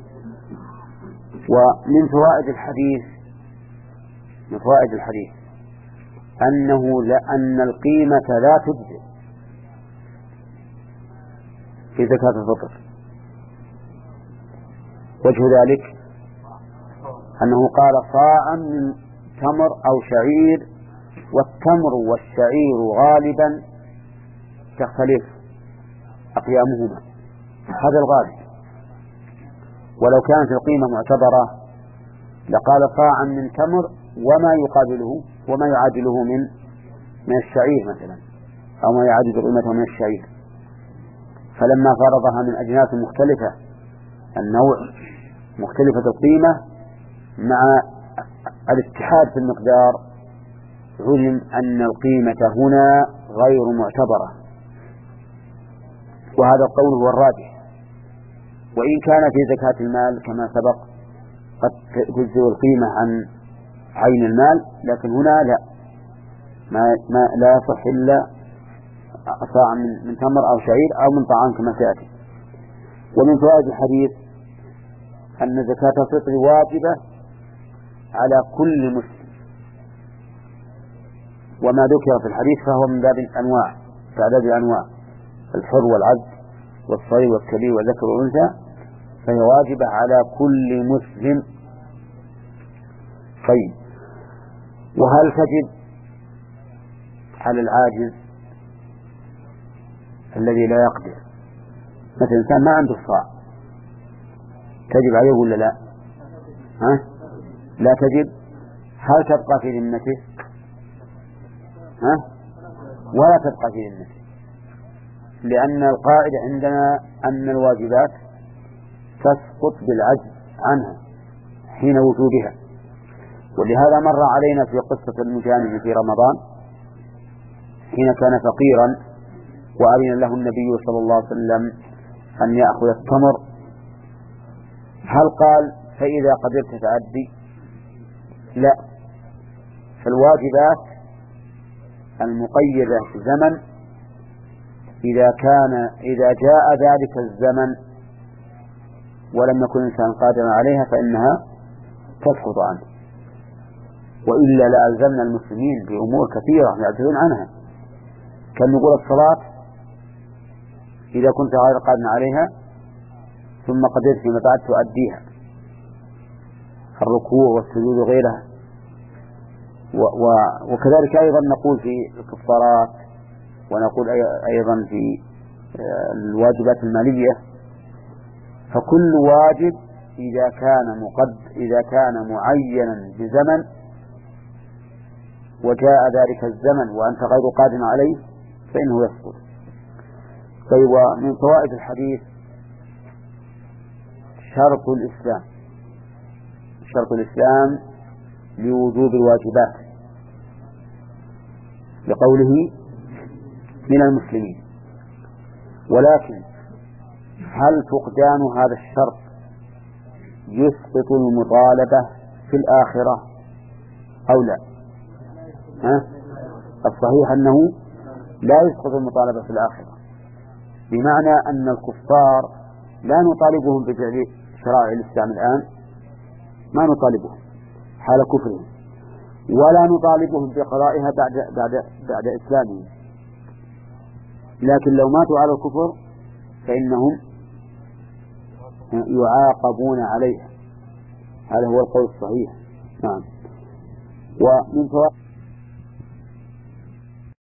ومن فوائد الحديث من فوائد الحديث أنه لأن القيمة لا تجزئ في زكاة الفطر. وجه ذلك أنه قال صاعا من تمر أو شعير، والتمر والشعير غالبا تختلف أقيامهما، هذا الغالب. ولو كانت القيمة معتبرة لقال صاعا من تمر وما يقابله وما يعادله من من الشعير مثلا، أو ما يعادل قيمته من الشعير. فلما فرضها من أجناس مختلفة النوع مختلفة القيمة مع الاتحاد في المقدار، علم أن القيمة هنا غير معتبرة، وهذا القول هو الراجح. وإن كان في زكاة المال كما سبق قد تجزئ القيمة عن عين المال، لكن هنا لا ما, ما لا يصح إلا صاع من, من تمر أو شعير أو من طعام كما سيأتي. ومن فوائد الحديث أن زكاة الفطر واجبة على كل مسلم، وما ذكر في الحديث فهو من باب الأنواع، تعداد الأنواع، الحر والعبد والصغير والكبير والذكر والأنثى، فهي واجبة على كل مسلم. طيب، وهل تجب على العاجز الذي لا يقدر؟ مثل إنسان ما عنده صاع، تجب عليه ولا لا؟ ها؟ لا تجب. هل تبقى في ذمته؟ ها؟ ولا تبقى في ذمته، لأن القاعدة عندنا أن الواجبات تسقط بالعجز عنها حين وجودها. ولهذا مر علينا في قصة المجانب في رمضان حين كان فقيرا وأذن له النبي صلى الله عليه وسلم أن يأخذ التمر، هل قال فإذا قدرت فأدي؟ لا، فالواجبات المقيدة في زمن إذا كان إذا جاء ذلك الزمن ولم يكن الإنسان قادرا عليها فإنها تسقط عنه، وإلا لألزمنا المسلمين بأمور كثيرة يعجزون عنها. كان نقول الصلاة إذا كنت غير قادر عليها ثم قدرت فيما بعد تؤديها، الركوع والسجود وغيرها. وكذلك أيضا نقول في الكفارات، ونقول أيضا في الواجبات المالية. فكل واجب إذا كان مقد إذا كان معينا بزمن وجاء ذلك الزمن وأنت غير قادر عليه فإنه يسقط. طيب، ومن فوائد الحديث شرط الإسلام شرط الإسلام لوجوب الواجبات، لقوله من المسلمين. ولكن هل فقدان هذا الشرط يسقط المطالبة في الآخرة أو لا؟ ها؟ الصحيح أنه لا يسقط المطالبة في الآخرة، بمعنى أن الكفار لا نطالبهم بفعل شرائع الإسلام الآن، ما نطالبهم حال كفرهم، ولا نطالبهم بقضائها بعد بعد بعد إسلامهم، لكن لو ماتوا على الكفر فإنهم يعاقبون عليها. هذا هو القول الصحيح. نعم. ومن فوائد